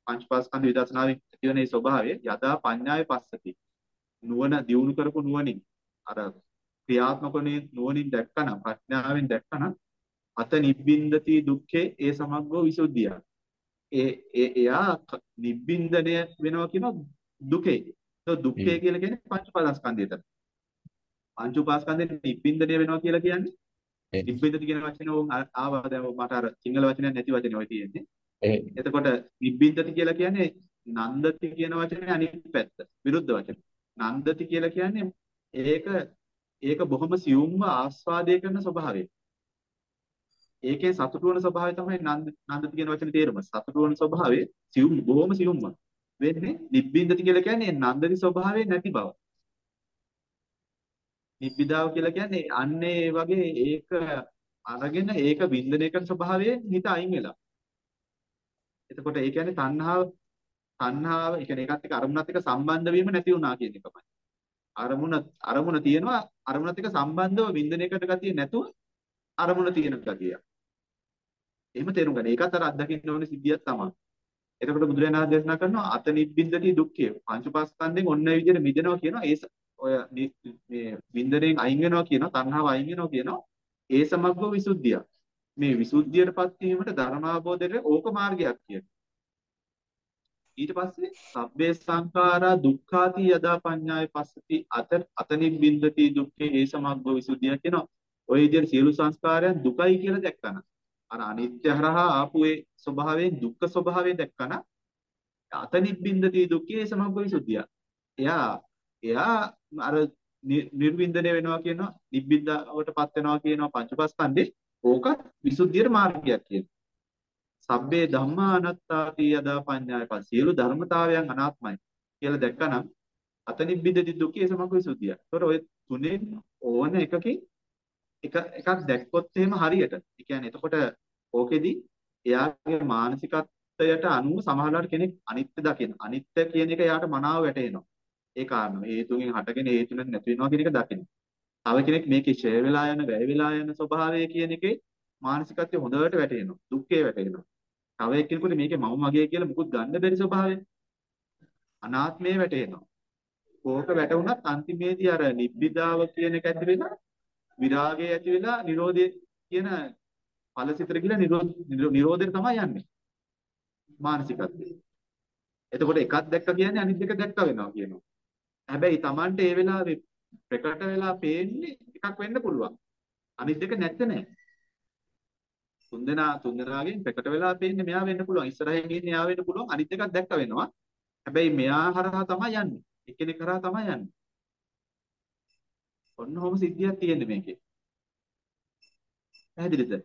පංචපාස්කන්ධ විදර්ශනාවෙන් ඇතිවන මේ ස්වභාවය යදා පඤ්ඤාය පස්සති. නුවණ දියුණු කරපු නුවණින් අර ක්‍රියාත්මක නුවණින් දැක්කනම් ප්‍රඥාවෙන් දැක්කනම් අත නිබ්බින්දති දුක්ඛේ ඒ සමග්ගෝ විසුද්ධිය. ඒ ඒ එයා නිබ්බින්දනය වෙනවා කියන දුකේ. તો දුක්ඛය කියලා කියන්නේ පංචපාස්කන්ධයට. පංච උපාස්කන්ධේ නිබ්බින්දනය වෙනවා කියලා කියන්නේ නිබ්බින්දති කියන වචනේ ඕන් ආවා දැන් මට අර සිංහල වචනයක් නැති වචනේ ඔය තියෙන්නේ. එතකොට නිබ්බින්දති කියලා කියන්නේ නන්දති කියන වචනේ අනිත් පැත්ත. විරුද්ධ වචන. නන්දති කියලා කියන්නේ ඒක ඒක බොහොම සියුම්ව ආස්වාදය කරන ස්වභාවය. ඒකේ සතුටු වන ස්වභාවය තමයි නන්ද නන්දති කියන වචනේ තේරුම. සතුටු වන ස්වභාවය සියුම් බොහොම සියුම්ව. වෙන්නේ නිබ්බින්දති කියලා කියන්නේ නන්දති ස්වභාවය නැති බව. නිබ්බිදාව කියලා කියන්නේ අන්නේ වගේ ඒක අරගෙන ඒක වින්දනය කරන ස්වභාවයෙන් හිත අයින් වෙලා. එතකොට ඒ කියන්නේ තණ්හාව තණ්හාව ඒ කියන්නේ ඒකත් එක්ක අරමුණත් එක්ක සම්බන්ධ වීම නැති වුණා කියන එකමයි. අරමුණ අරමුණ තියෙනවා අරමුණත් එක්ක සම්බන්ධව වින්දනය කරන ගතිය නැතුව අරමුණ තියෙන ගතිය. එහෙම තේරුම් ගන්න. ඒකත් අර අත්දකින්න ඕනේ සිද්ධියක් තමයි. එතකොට බුදුරජාණන් වහන්සේ දේශනා කරනවා අත නිබ්බින්දති දුක්ඛය. පංච උපාස්කන්ධෙන් ඔන්න ඒ විදිහට මිදෙනවා කියනවා. ඒ ඔය මේ වින්දනයෙන් අයින් වෙනවා කියනවා. තණ්හාව අයින් වෙනවා කියනවා. ඒ සමග්ගව විසුද්ධිය. මේ විසුද්ධියටපත් වීමට ධර්මාබෝධයේ ඕක මාර්ගයක් කියනවා. ඊට පස්සේ සබ්බේ සංඛාරා දුක්ඛාති යදා පඤ්ඤාය පස්සති අත අතනිබ්බින්දති දුක්ඛේ ඒ සමග්ගව විසුද්ධිය කියනවා. ඔය විදිහට සියලු සංස්කාරයන් දුකයි කියලා දැක්කන. අර අනිත්‍ය හරහා ආපු ඒ ස්වභාවයෙන් දුක්ඛ ස්වභාවය දැක්කන. අතනිබ්බින්දති දුක්ඛේ සමග්ගව විසුද්ධිය. එයා එයා අර නිර්වින්දනය වෙනවා කියනවා නිබ්බින්දාවටපත් වෙනවා කියනවා පංචපස්කන්ධේ ඕක විසුද්ධියට මාර්ගයක් කියනවා. සබ්බේ ධම්මා අනාත්තාති යදා පඤ්ඤාය පස් සියලු ධර්මතාවයන් අනාත්මයි කියලා දැක්කනම් අතනිබ්බින්දති දුක්ඛේ සමග්ගව විසුද්ධිය. ඒතකොට ඔය තුනෙන් ඕන එකකින් එක එකක් දැක්කොත් එහෙම හරියට. ඒ කියන්නේ එතකොට ඕකෙදි එයාගේ මානසිකත්වයට අනුව සමහරවිට කෙනෙක් අනිත්‍ය දකින. අනිත්‍ය කියන එක එයාට මනාව වැටහෙනවා. ඒ කාරණා හේතුන්ගෙන් හටගෙන හේතුන් නැති වෙනවා කියන එක දකින්න. තව කෙනෙක් මේකේ ෂය වෙලා යන වැය වෙලා යන ස්වභාවය කියන එකේ මානසිකත්වය හොඳට වැටෙනවා. දුක්ඛේ වැටෙනවා. තව එක්කෙනෙකුට මේකේ මම මගේ කියලා මුකුත් ගන්න බැරි ස්වභාවය අනාත්මේ වැටෙනවා. ඕක වැටුණත් අන්තිමේදී අර නිබ්බිදාව කියන එක ඇති වෙලා විරාගය ඇති වෙලා නිරෝධය කියන ඵලසිතර කියලා නිරෝධයට තමයි යන්නේ. මානසිකත්වය. එතකොට එකක් දැක්ක කියන්නේ අනිත් දෙක දැක්ක වෙනවා කියනවා. හැබැයි Tamante ඒ වෙලාවේ ප්‍රකට වෙලා පේන්නේ එකක් වෙන්න පුළුවන්. අනිත් දෙක නැත්තේ නෑ. තුන්දෙනා තුන්දෙනාගෙන් ප්‍රකට වෙලා පේන්නේ මෙයා වෙන්න පුළුවන්. ඉස්සරහින් ඉන්නේ එයා වෙන්න පුළුවන්. අනිත් එකක් දැක්ක වෙනවා. හැබැයි මෙයා හරහා තමයි යන්නේ. එක්කෙනෙක් හරහා තමයි යන්නේ. ඔන්න ඔහොම සිද්ධියක් තියෙන්නේ මේකේ. පැහැදිලිද?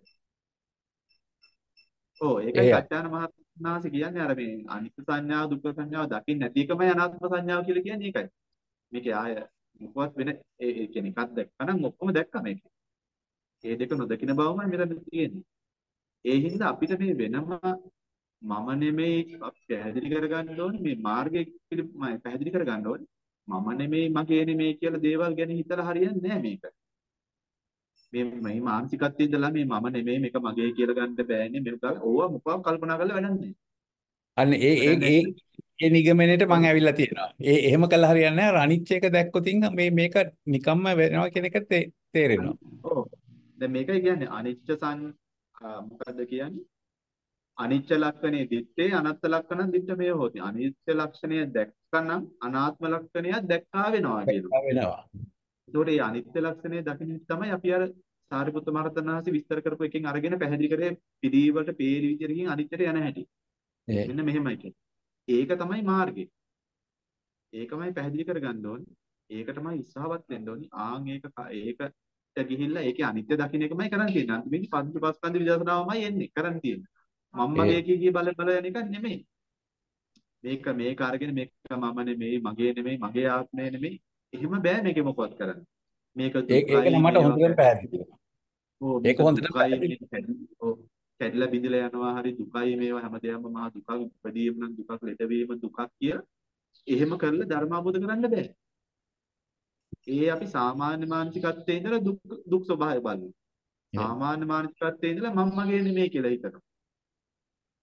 ඔව් ඒකයි සත්‍යාන මහත්මයාසේ කියන්නේ අර මේ අනිත්‍ය සංඥාව දුක්ඛ සංඥාව දකින්න නැති එකමයි අනාත්ම සංඥාව කියලා කියන්නේ ඒකයි. මේකේ ආය මොකවත් වෙන ඒ කියන්නේ එකක් දැක්කනම් ඔක්කොම දැක්කා මේකේ. ඒ දෙක නොදකින බවමයි මෙතන තියෙන්නේ. ඒ හින්දා අපිට මේ වෙනම මම නෙමෙයි පැහැදිලි කරගන්න ඕනේ මේ මාර්ගය පිළිබඳව පැහැදිලි කරගන්න ඕනේ. මම නෙමෙයි මගේ නෙමෙයි කියලා දේවල් ගැන හිතලා හරියන්නේ නැහැ මේක. මේ මේ මානසිකත්වයේ ඉඳලා මේ මම නෙමෙයි මේක මගේ කියලා ගන්න බෑනේ මේක ඕවා මොකක්ද කල්පනා කරලා වැඩක් නැහැ. අන්න ඒ ඒ ඒ ඒ නිගමනයට මම ඇවිල්ලා තියෙනවා. ඒ එහෙම කළා හරියන්නේ නැහැ. අනිච්ච එක දැක්කොතින් මේ මේක නිකම්ම වෙනවා කියන එක තේරෙනවා. ඔව්. දැන් මේකයි කියන්නේ අනිච්ච සං මොකද්ද කියන්නේ? අනිච්ච ලක්ෂණේ දිත්තේ අනත්ත් ලක්ෂණං දිත්ත මේ හොති. අනිච්ච ලක්ෂණය දැක්කනම් අනාත්ම ලක්ෂණය දැක්කා වෙනවා කියනවා. වෙනවා. ඒතකොට මේ අනිත්‍ය ලක්ෂණය දකින්න තමයි අපි අර සාරිපුත්ත මහරහතන් වහන්සේ විස්තර කරපු එකෙන් අරගෙන පැහැදිලි කරේ පිළිවෙලට පේලි විදියකින් අනිත්‍යට යන හැටි. මෙන්න මෙහෙමයි කියන්නේ. ඒක තමයි මාර්ගය. ඒකමයි පැහැදිලි කරගන්න ඕනේ. ඒක තමයි උත්සාහවත් වෙන්න ඕනේ. ආන් ඒක ඒකට ගිහිල්ලා ඒකේ අනිත්‍ය දකින්න එකමයි කරන්න තියෙන්නේ. අන්තිමේදී පංචස්කන්ධ විදර්ශනාවමයි එන්නේ කරන්න තියෙන්නේ. මම මගේ කී බල බල යන එක නෙමෙයි. මේක මේක අරගෙන මේක මම නෙමෙයි මගේ නෙමෙයි මගේ ආත්මය නෙමෙයි. එහෙම බෑ මේකේ මොකවත් කරන්න. මේක දුකයි. ඒක නම් මට හොඳටම පැහැදිලි. ඔව් ඒක හොඳටම පැහැදිලි. ඔව් කැඩිලා බිඳලා යනවා හරි දුකයි මේවා හැමදේම මහා දුකක් උපදීම නම් දුකක් ලෙඩවීම දුකක් කිය. එහෙම කරලා ධර්ම අවබෝධ කරන්න බෑ. ඒ අපි සාමාන්‍ය මානසිකත්වයේ ඉඳලා දුක් දුක් ස්වභාවය බලනවා. සාමාන්‍ය මානසිකත්වයේ ඉඳලා මම මගේ නෙමෙයි කියලා හිතනවා.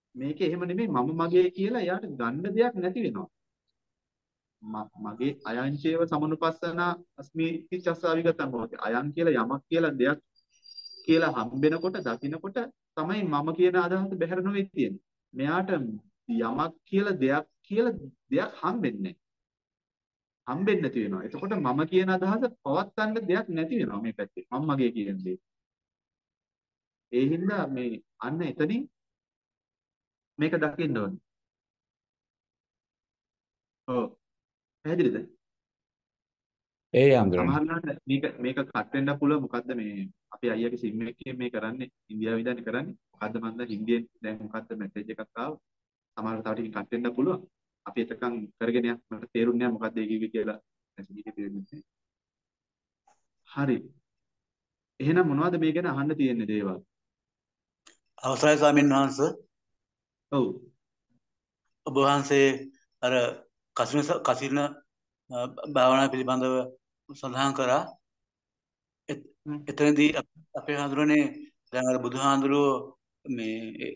මේක එහෙම නෙමෙයි මම මගේ කියලා එයාට ගන්න දෙයක් නැති වෙනවා. ම- මගේ අයංචේව සමනුපස්සන අස්මිති චස්සාවිගතං හොති. අයං කියලා යමක් කියලා දෙයක් කියලා හම්බෙනකොට දකිනකොට තමයි මම කියන අදහස බැහැර නොවෙයි තියෙන්නේ. මෙයාට යමක් කියලා දෙයක් කියලා දෙයක් හම්බෙන්නේ නැහැ. හම්බෙන්නේ නැති වෙනවා. එතකොට මම කියන අදහස පවත්වන්න දෙයක් නැති වෙනවා මේ පැත්තේ. මම මගේ කියන දේ. ඒ හින්දා මේ අන්න එතනින් මේක දකින්න ඕනේ. ඔව්. පැහැදිලිද? ඒ හාමුදුරනේ. සමහරවිට මේක මේක කට් වෙන්න පුළුවන්. මොකද්ද මේ අපේ අයියාගේ සිම් එකේ මේ කරන්නේ ඉන්දියාවේ ඉඳන් කරන්නේ. මොකද්ද මන්ද හින්දියෙන් දැන් මොකද්ද මැසේජ් එකක් ආවා. සමහරවිට තව ටිකකින් කට් වෙන්න පුළුවන්. අපි එතකන් කරගෙන යන්න මට තේරුන්නේ නැහැ මොකද්ද ඒකේ කියලා. මැසේජ් එකේ තේරුන්නේ නැහැ. හරි. එහෙනම් මොනවද මේ ගැන අහන්න තියෙන දේවල්? අවසරයි ස්වාමීන් වහන්ස ඔව්. ඔබ වහන්සේ අර කසින කසින අ, භාවනා පිළිබඳව සඳහන් කරා එත- හ්ම්. එතනදී අප- අපේ හඳුරන්නේ දැන් අර බුදුහාඳුරෝ මේ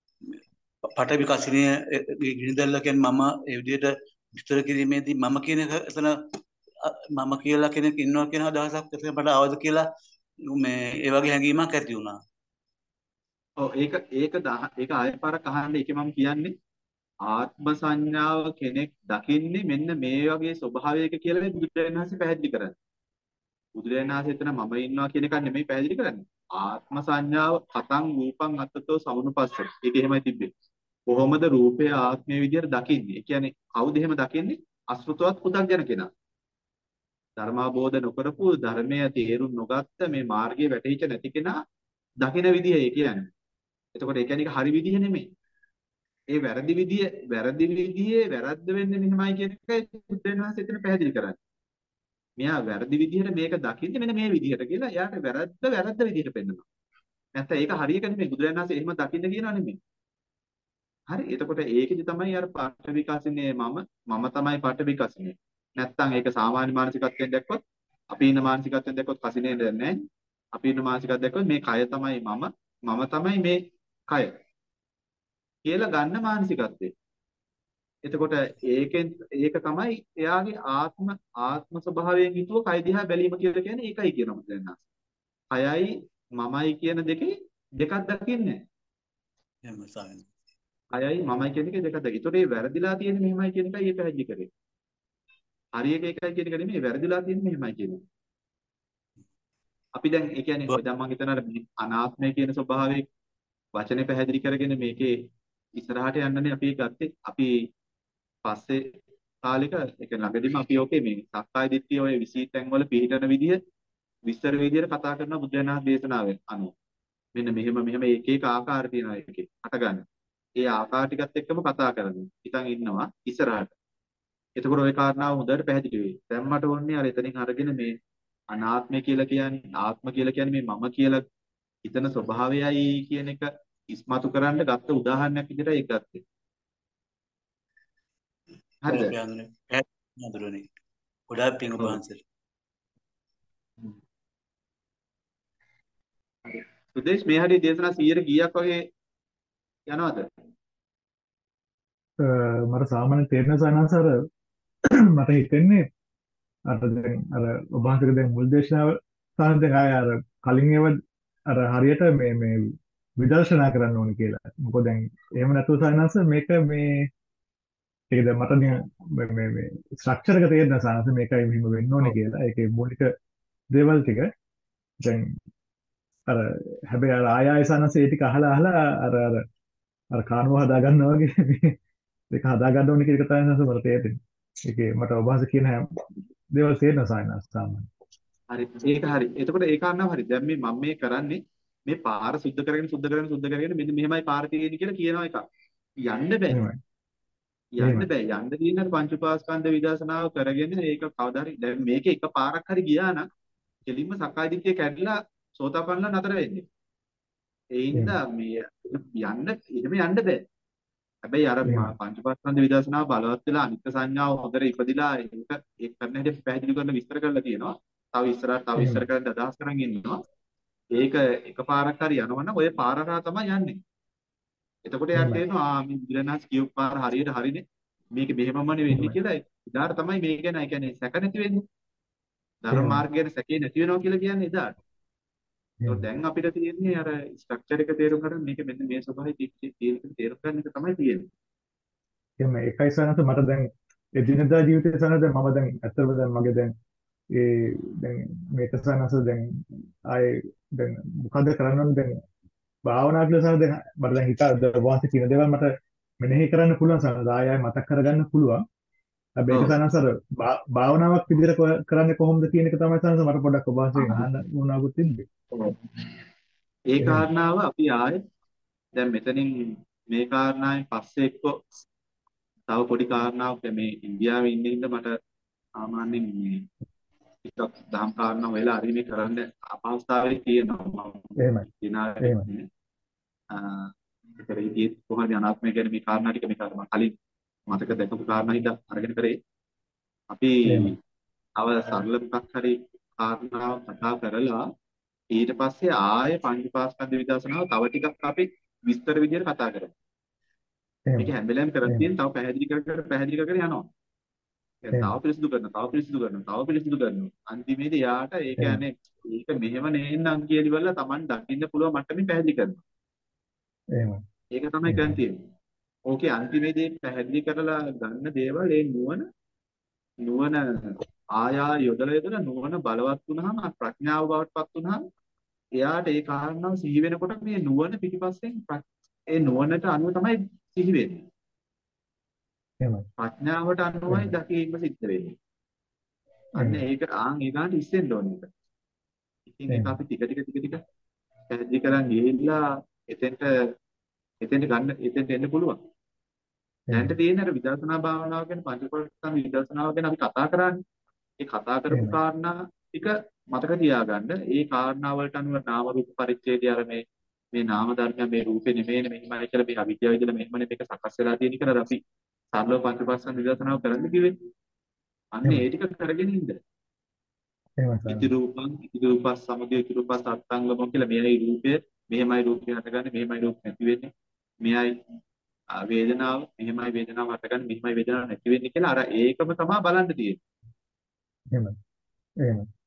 පටවි කසිනිය ගිනිදැල්ල කියන්නේ මම ඒ විදිහට විස්තර කිරීමේදී මම කියන එක එතන අ, මම කියලා කෙනෙක් ඉන්නවා කියන අදහසක් එතන මට ආවද කියලා මේ ඒ වගේ හැඟීමක් ඇති වුණා. ඔව් ඒක ඒක දහ- ඒක ආයෙ පාරක් අහන්න. ඒකේ මම කියන්නේ ආත්ම සංඥාව කෙනෙක් දකින්නේ මෙන්න මේ වගේ ස්වභාවයක කියලා මේ බුදුරජාණන් වහන්සේ පැහැදිලි කරන්නේ. බුදුරජාණන් වහන්සේ එතන මම ඉන්නවා කියන එක නෙමෙයි පැහැදිලි කරන්නේ. ආත්ම සංඥාව කතං රූපං අත්තතෝ සමුනුපස්ස. ඒක එහෙමයි තිබ්බේ. කොහොමද රූපය ආත්මය විදියට දකින්නේ? ඒ කියන්නේ කවුද එහෙම දකින්නේ? අසෘතවත් පුතග්ජන කෙනා. ධර්මාබෝධ නොකරපු ධර්මය තේරුම් නොගත්ත මේ මාර්ගයේ වැටහිච්ච නැති කෙනා දකින විදිය ඒ කියන්නේ. එතකොට ඒ කියන්නේ ඒක හරි විදිය නෙමෙයි. ඒ වැරදි විදිය වැරදි විදියේ වැරද්ද වෙන්නේ මෙහෙමයි කියන එකයි බුදුන් වහන්සේ එතන පැහැදිලි කරන්නේ. මෙයා වැරදි විදියට මේක දකින්නේ මෙන්න මේ විදියට කියලා එයාට වැරද්ද වැරද්ද විදියට පෙන්නනවා. නැත්නම් ඒක හරියක නෙමෙයි බුදුන් වහන්සේ එහෙම දකින්න කියනවා නෙමෙයි. හරි. එතකොට ඒකෙදි තමයි අර පාඨ විකාශනේ මම මම තමයි පාඨ විකාශනේ. නැත්නම් ඒක සාමාන්‍ය මානසිකත්වයෙන් දැක්කොත් අපි ඉන්න මානසිකත්වයෙන් දැක්කොත් කසිනේ නැහැ. අපි ඉන්න මානසිකත්වයෙන් දැක්කොත් මේ කය තමයි මම මම තමයි මේ කය කියලා ගන්න මානසිකත්වය. එතකොට ඒකෙන් ඒක තමයි එයාගේ ආත්ම ආත්ම ස්වභාවයෙන් යුතුව කය දිහා බැලීම කියලා කියන්නේ ඒකයි කියනවා දැන්. කයයි මමයි කියන දෙකේ දෙකක් දකින්නේ එහෙම ස්වාමීන් නැහැ. කයයි මමයි කියන එකේ දෙකක් දකින්න. ඒතකොට ඒ වැරදිලා තියෙන්නේ මෙහෙමයි කියන එකයි ඒ පැහැදිලි කරේ. හරි එක එකයි කියන එක නෙමෙයි වැරදිලා තියෙන්නේ මෙහෙමයි කියන්නේ. අපි දැන් ඒ කියන්නේ ඔය දැන් මම හිතනවා මේ අනාත්මය කියන ස්වභාවයේ වචනේ පැහැදිලි කරගෙන මේකේ ඉස්සරහට යන්නනේ අපි ගත්තේ. අපි පස්සේ කාලෙක ඒ කියන්නේ ළඟදීම අපි ඔකේ මේ සක්කාය දිට්ඨිය ඔය විසී තැන් වල පිළිටන විදිය විස්තර විදියට කතා කරන බුදුරජාණන් දේශනාවෙන් අනුව. මෙන්න මෙහෙම මෙහෙම එක එක ආකාර තියෙනවා ඒකේ හටගන්න. ඒ ආකාර ටිකත් එක්කම කතා කරනවා. ඉතින් ඉන්නවා ඉස්සරහට. එතකොට ওই කාරණාව හොඳට පැහැදිලි වෙයි. දැන් මට ඕනේ අර එතනින් අරගෙන මේ අනාත්මය කියලා කියන්නේ ආත්ම කියලා කියන්නේ මේ මම කියලා හිතන ස්වභාවයයි කියන එක ඉස්මතු කරන්න ගත්ත උදාහරණයක් විදිහට ඒක ගත්තේ. හරිද? අපේ හඳුරන්නේ පැහැදිලි හඳුරන්නේ ගොඩාක් පිං ඔබ ඔව්. වහන්සේට. සුදේශ් මේ හැටි දේශනා සීයට කීයක් වගේ යනවද? මට සාමාන්‍ය තේරෙන සයනස අර මට හිතෙන්නේ අර දැන් අර ඔබ වහන්සේගේ දැන් මුල් දේශනාව සාහන දැන් ආය අර කලින් ඒව අර හරියට මේ මේ විදර්ශනා කරන්න ඕනේ කියලා. මොකද දැන් එහෙම නැතුව සයනස මේක මේ ඒක දැන් මට නිකන් මේ මේ මේ ස්ට්‍රක්චර් එක තේරෙන සයනස මේකයි මෙහෙම වෙන්න ඕනේ ඔව්. කියලා. ඒකේ මූලික දේවල් ටික දැන් අර හැබැයි අර ආය ආය සයනස ඒ ටික අහලා අහලා අර අර අර කානුව හදා ගන්නවා වගේ මේ ඒක හදා ගන්න ඕනේ කියන එක තමයි සයනස මට තේරෙන්නේ. ඒකේ මට ඔබ වහන්සේ කියන හැම දේවල් තේරෙන සයනස සාමාන්‍ය. හරි. ඒක හරි. එතකොට ඒ කාරණාව හරි. දැන් මේ මම මේ කරන්නේ මේ පාර සුද්ධ කරගෙන සුද්ධ කරගෙන සුද්ධ කරගෙන මෙන්න මෙහෙමයි පාර තියෙන්නේ කියලා කියනවා එකක්. යන්න බෑ. එහෙමයි. යන්න එහෙමයි. බෑ. යන්න තියෙන පංච උපාස්කන්ධ විදර්ශනාව කරගෙන ඒක කවදා හරි දැන් මේක එක පාරක් හරි ගියා නම් කෙලින්ම සක්කාය දිට්ඨිය කැඩිලා සෝතාපන්නලා නතර වෙන්නේ. ඒ හින්දා මේ යන්න එහෙම යන්න බෑ. හැබැයි අර එහෙමයි. පංච උපාස්කන්ධ විදර්ශනාව බලවත් වෙලා අනිත්‍ය සංඥාව හොඳට ඉපදිලා ඒක ඒක කරන හැටි පැහැදිලි කරලා විස්තර කරලා තියෙනවා. තව ඉස්සරහට තව ඉස්සර එහෙමයි. කරන්න අදහස් කරන් ඉන්නවා. ඒක එකපාරක් හරි යනවනම් ඔය පාර හරහා තමයි යන්නේ. එතකොට යාට එහෙමයි. තේරෙනවා ආ මේ බුදුරණාහි කියපු පාර හරියට හරිනේ. මේක මෙහෙමමනේ වෙන්නේ එහෙමයි. කියලා එදාට තමයි මේ ගැන ඒ කියන්නේ සැක නැති වෙන්නේ. ධර්ම එහෙමයි. මාර්ගය ගැන සැකේ නැති වෙනවා කියලා කියන්නේ එදාට. ඒත් එහෙමයි. දැන් අපිට තියෙන්නේ අර ස්ට්‍රක්චර් එක තේරුම් ගන්න මේක මෙන්න මේ ස්වභාවය තියෙන තේරුම් ගන්න එක තමයි තියෙන්නේ. එහෙමයි. ඒකයි සනස මට දැන් එදිනෙදා ජීවිතේ සනස දැන් මම දැන් ඇත්තටම දැන් මගේ දැන් ඒ දැන් මේක සනස දැන් ආයේ දැන් මොකද කරන්න ඕනේ දැන් භාවනා කියලා සනස දැන් මට දැන් හිතා වාසිය කියන දේවල් මට මෙනෙහි කරන්න පුළුවන් සනස ආයෙ ආයෙ මතක් කරගන්න පුළුවන්. හැබැයි ඒක ඔව්. සනස අර භා- භාවනාවක් විදිහට කො- කරන්නේ කොහොමද කියන එක තමයි සනස මට පොඩ්ඩක් ඔබ වහන්සේගෙන් අහන්න වුණාකුත් තිබ්බේ. ඔව්. ඒ එහෙමයි. කාරණාව අපි ආයේ දැන් මෙතනින් මේ කාරණාවෙන් පස්සේ එක්ක තව පොඩි කාරණාවක් දැන් මේ ඉන්දියාවේ ඉන්න ඉන්න මට සාමාන්‍යයෙන් මේ ටිකක් දහම් කාරණා වෙලා හරි මේ කරන්න අපහසුතාවය තියෙනවා මම එහෙමයි. දිනාවේ එහෙමයි. ආ ඒතර ඉතින් කොහොමද අනාත්මය ගැන මේ කාරණා ටික මේ කාරණා කලින් මතක දැකපු කාරණා හින්දා අරගෙන කරේ අපි එහෙමයි. අව සරල මොකක් හරි කාරණාවක් කතා කරලා ඊට පස්සේ ආයේ පංචපාස්කන්ධ විදර්ශනාව තව ටිකක් අපි විස්තර විදියට කතා කරමු. මේක එහෙමයි. හැම වෙලාවෙම කරන් එහෙමයි. තියෙන තව පැහැදිලි කර කර පැහැදිලි කර කර යනවා. දැන් තව එහෙමයි. පිරිසිදු කරනවා, තව පිරිසිදු කරනවා, තව පිරිසිදු කරනවා. අන්තිමේදී යාට ඒ එහෙමයි. කියන්නේ ඒක මෙහෙම නෙන්නම් කියලිවල Taman දකින්න පුළුවන් මට්ටමින් පැහැදිලි කරනවා. එහෙමයි. ඒක තමයි කරන් එහෙමයි. තියෙන්නේ. ඕකේ අන්තිමේදී පැහැදිලි කරලා ගන්න දේවල් ඒ නුවණ නුවණ ආයා යොදලා යොදලා නුවණ බලවත් වුණාම ප්‍රඥාව බවට පත් වුණාම එයාට ඒ කාරණාව සිහි වෙනකොට මේ නුවණ පිටිපස්සෙන් ප්‍ර- ඒ නුවණට අනුව තමයි සිහි වෙන්නේ. එහෙමයි. ප්‍රඥාවට අනුවයි එහෙමයි. දකීම සිද්ධ වෙන්නේ. අන්න එහෙමයි. ඒක ආන් ඊගාට ඉස්සෙන්න ඕනේ ඒක. ඉතින් ඒක එහෙමයි. අපි ටික ටික ටික ටික පැහැදිලි කරන් ගිහිල්ලා එතෙන්ට එතෙන්ට ගන්න එතෙන්ට එන්න පුළුවන්. දැනට එහෙමයි. තියෙන අර විදර්ශනා භාවනාව ගැන පංචකොල්පන විදර්ශනාව ගැන අපි කතා කරන්නේ. ඒ කතා කරපු එහෙමයි. කාරණා ටික මතක තියාගන්න. ඒ කාරණා වලට අනුව නාම රූප පරිච්ඡේදය අර මේ මේ නාම ධර්ම මේ රූපේ නෙමෙයි මෙහිමයි කියලා මේ අවිද්‍යාව විදිහට මෙහෙමනේ මේක සකස් වෙලා තියෙන කියලා අපි සරලව පංචපස්සන් විදර්ශනාව කරන්න කිව්වේ. අන්න ඒ එහෙමයි. ටික කරගෙන ඉන්න. එහෙමයි ඉති සනස. රූපං ඉති රූපස් සමගය ඉති රූපස් අත්ංගම කියලා මෙයයි රූපය මෙහෙමයි රූපය හටගන්නේ මෙහෙමයි රූප නැති වෙන්නේ. මෙයයි ආ, වේදනාව මෙහෙමයි වේදනාව හටගන්නේ මෙහෙමයි වේදනාව නැති වෙන්නේ කියලා අර ඒකම තමයි බලන්න තියෙන්නේ. එහෙමයි. එහෙමයි.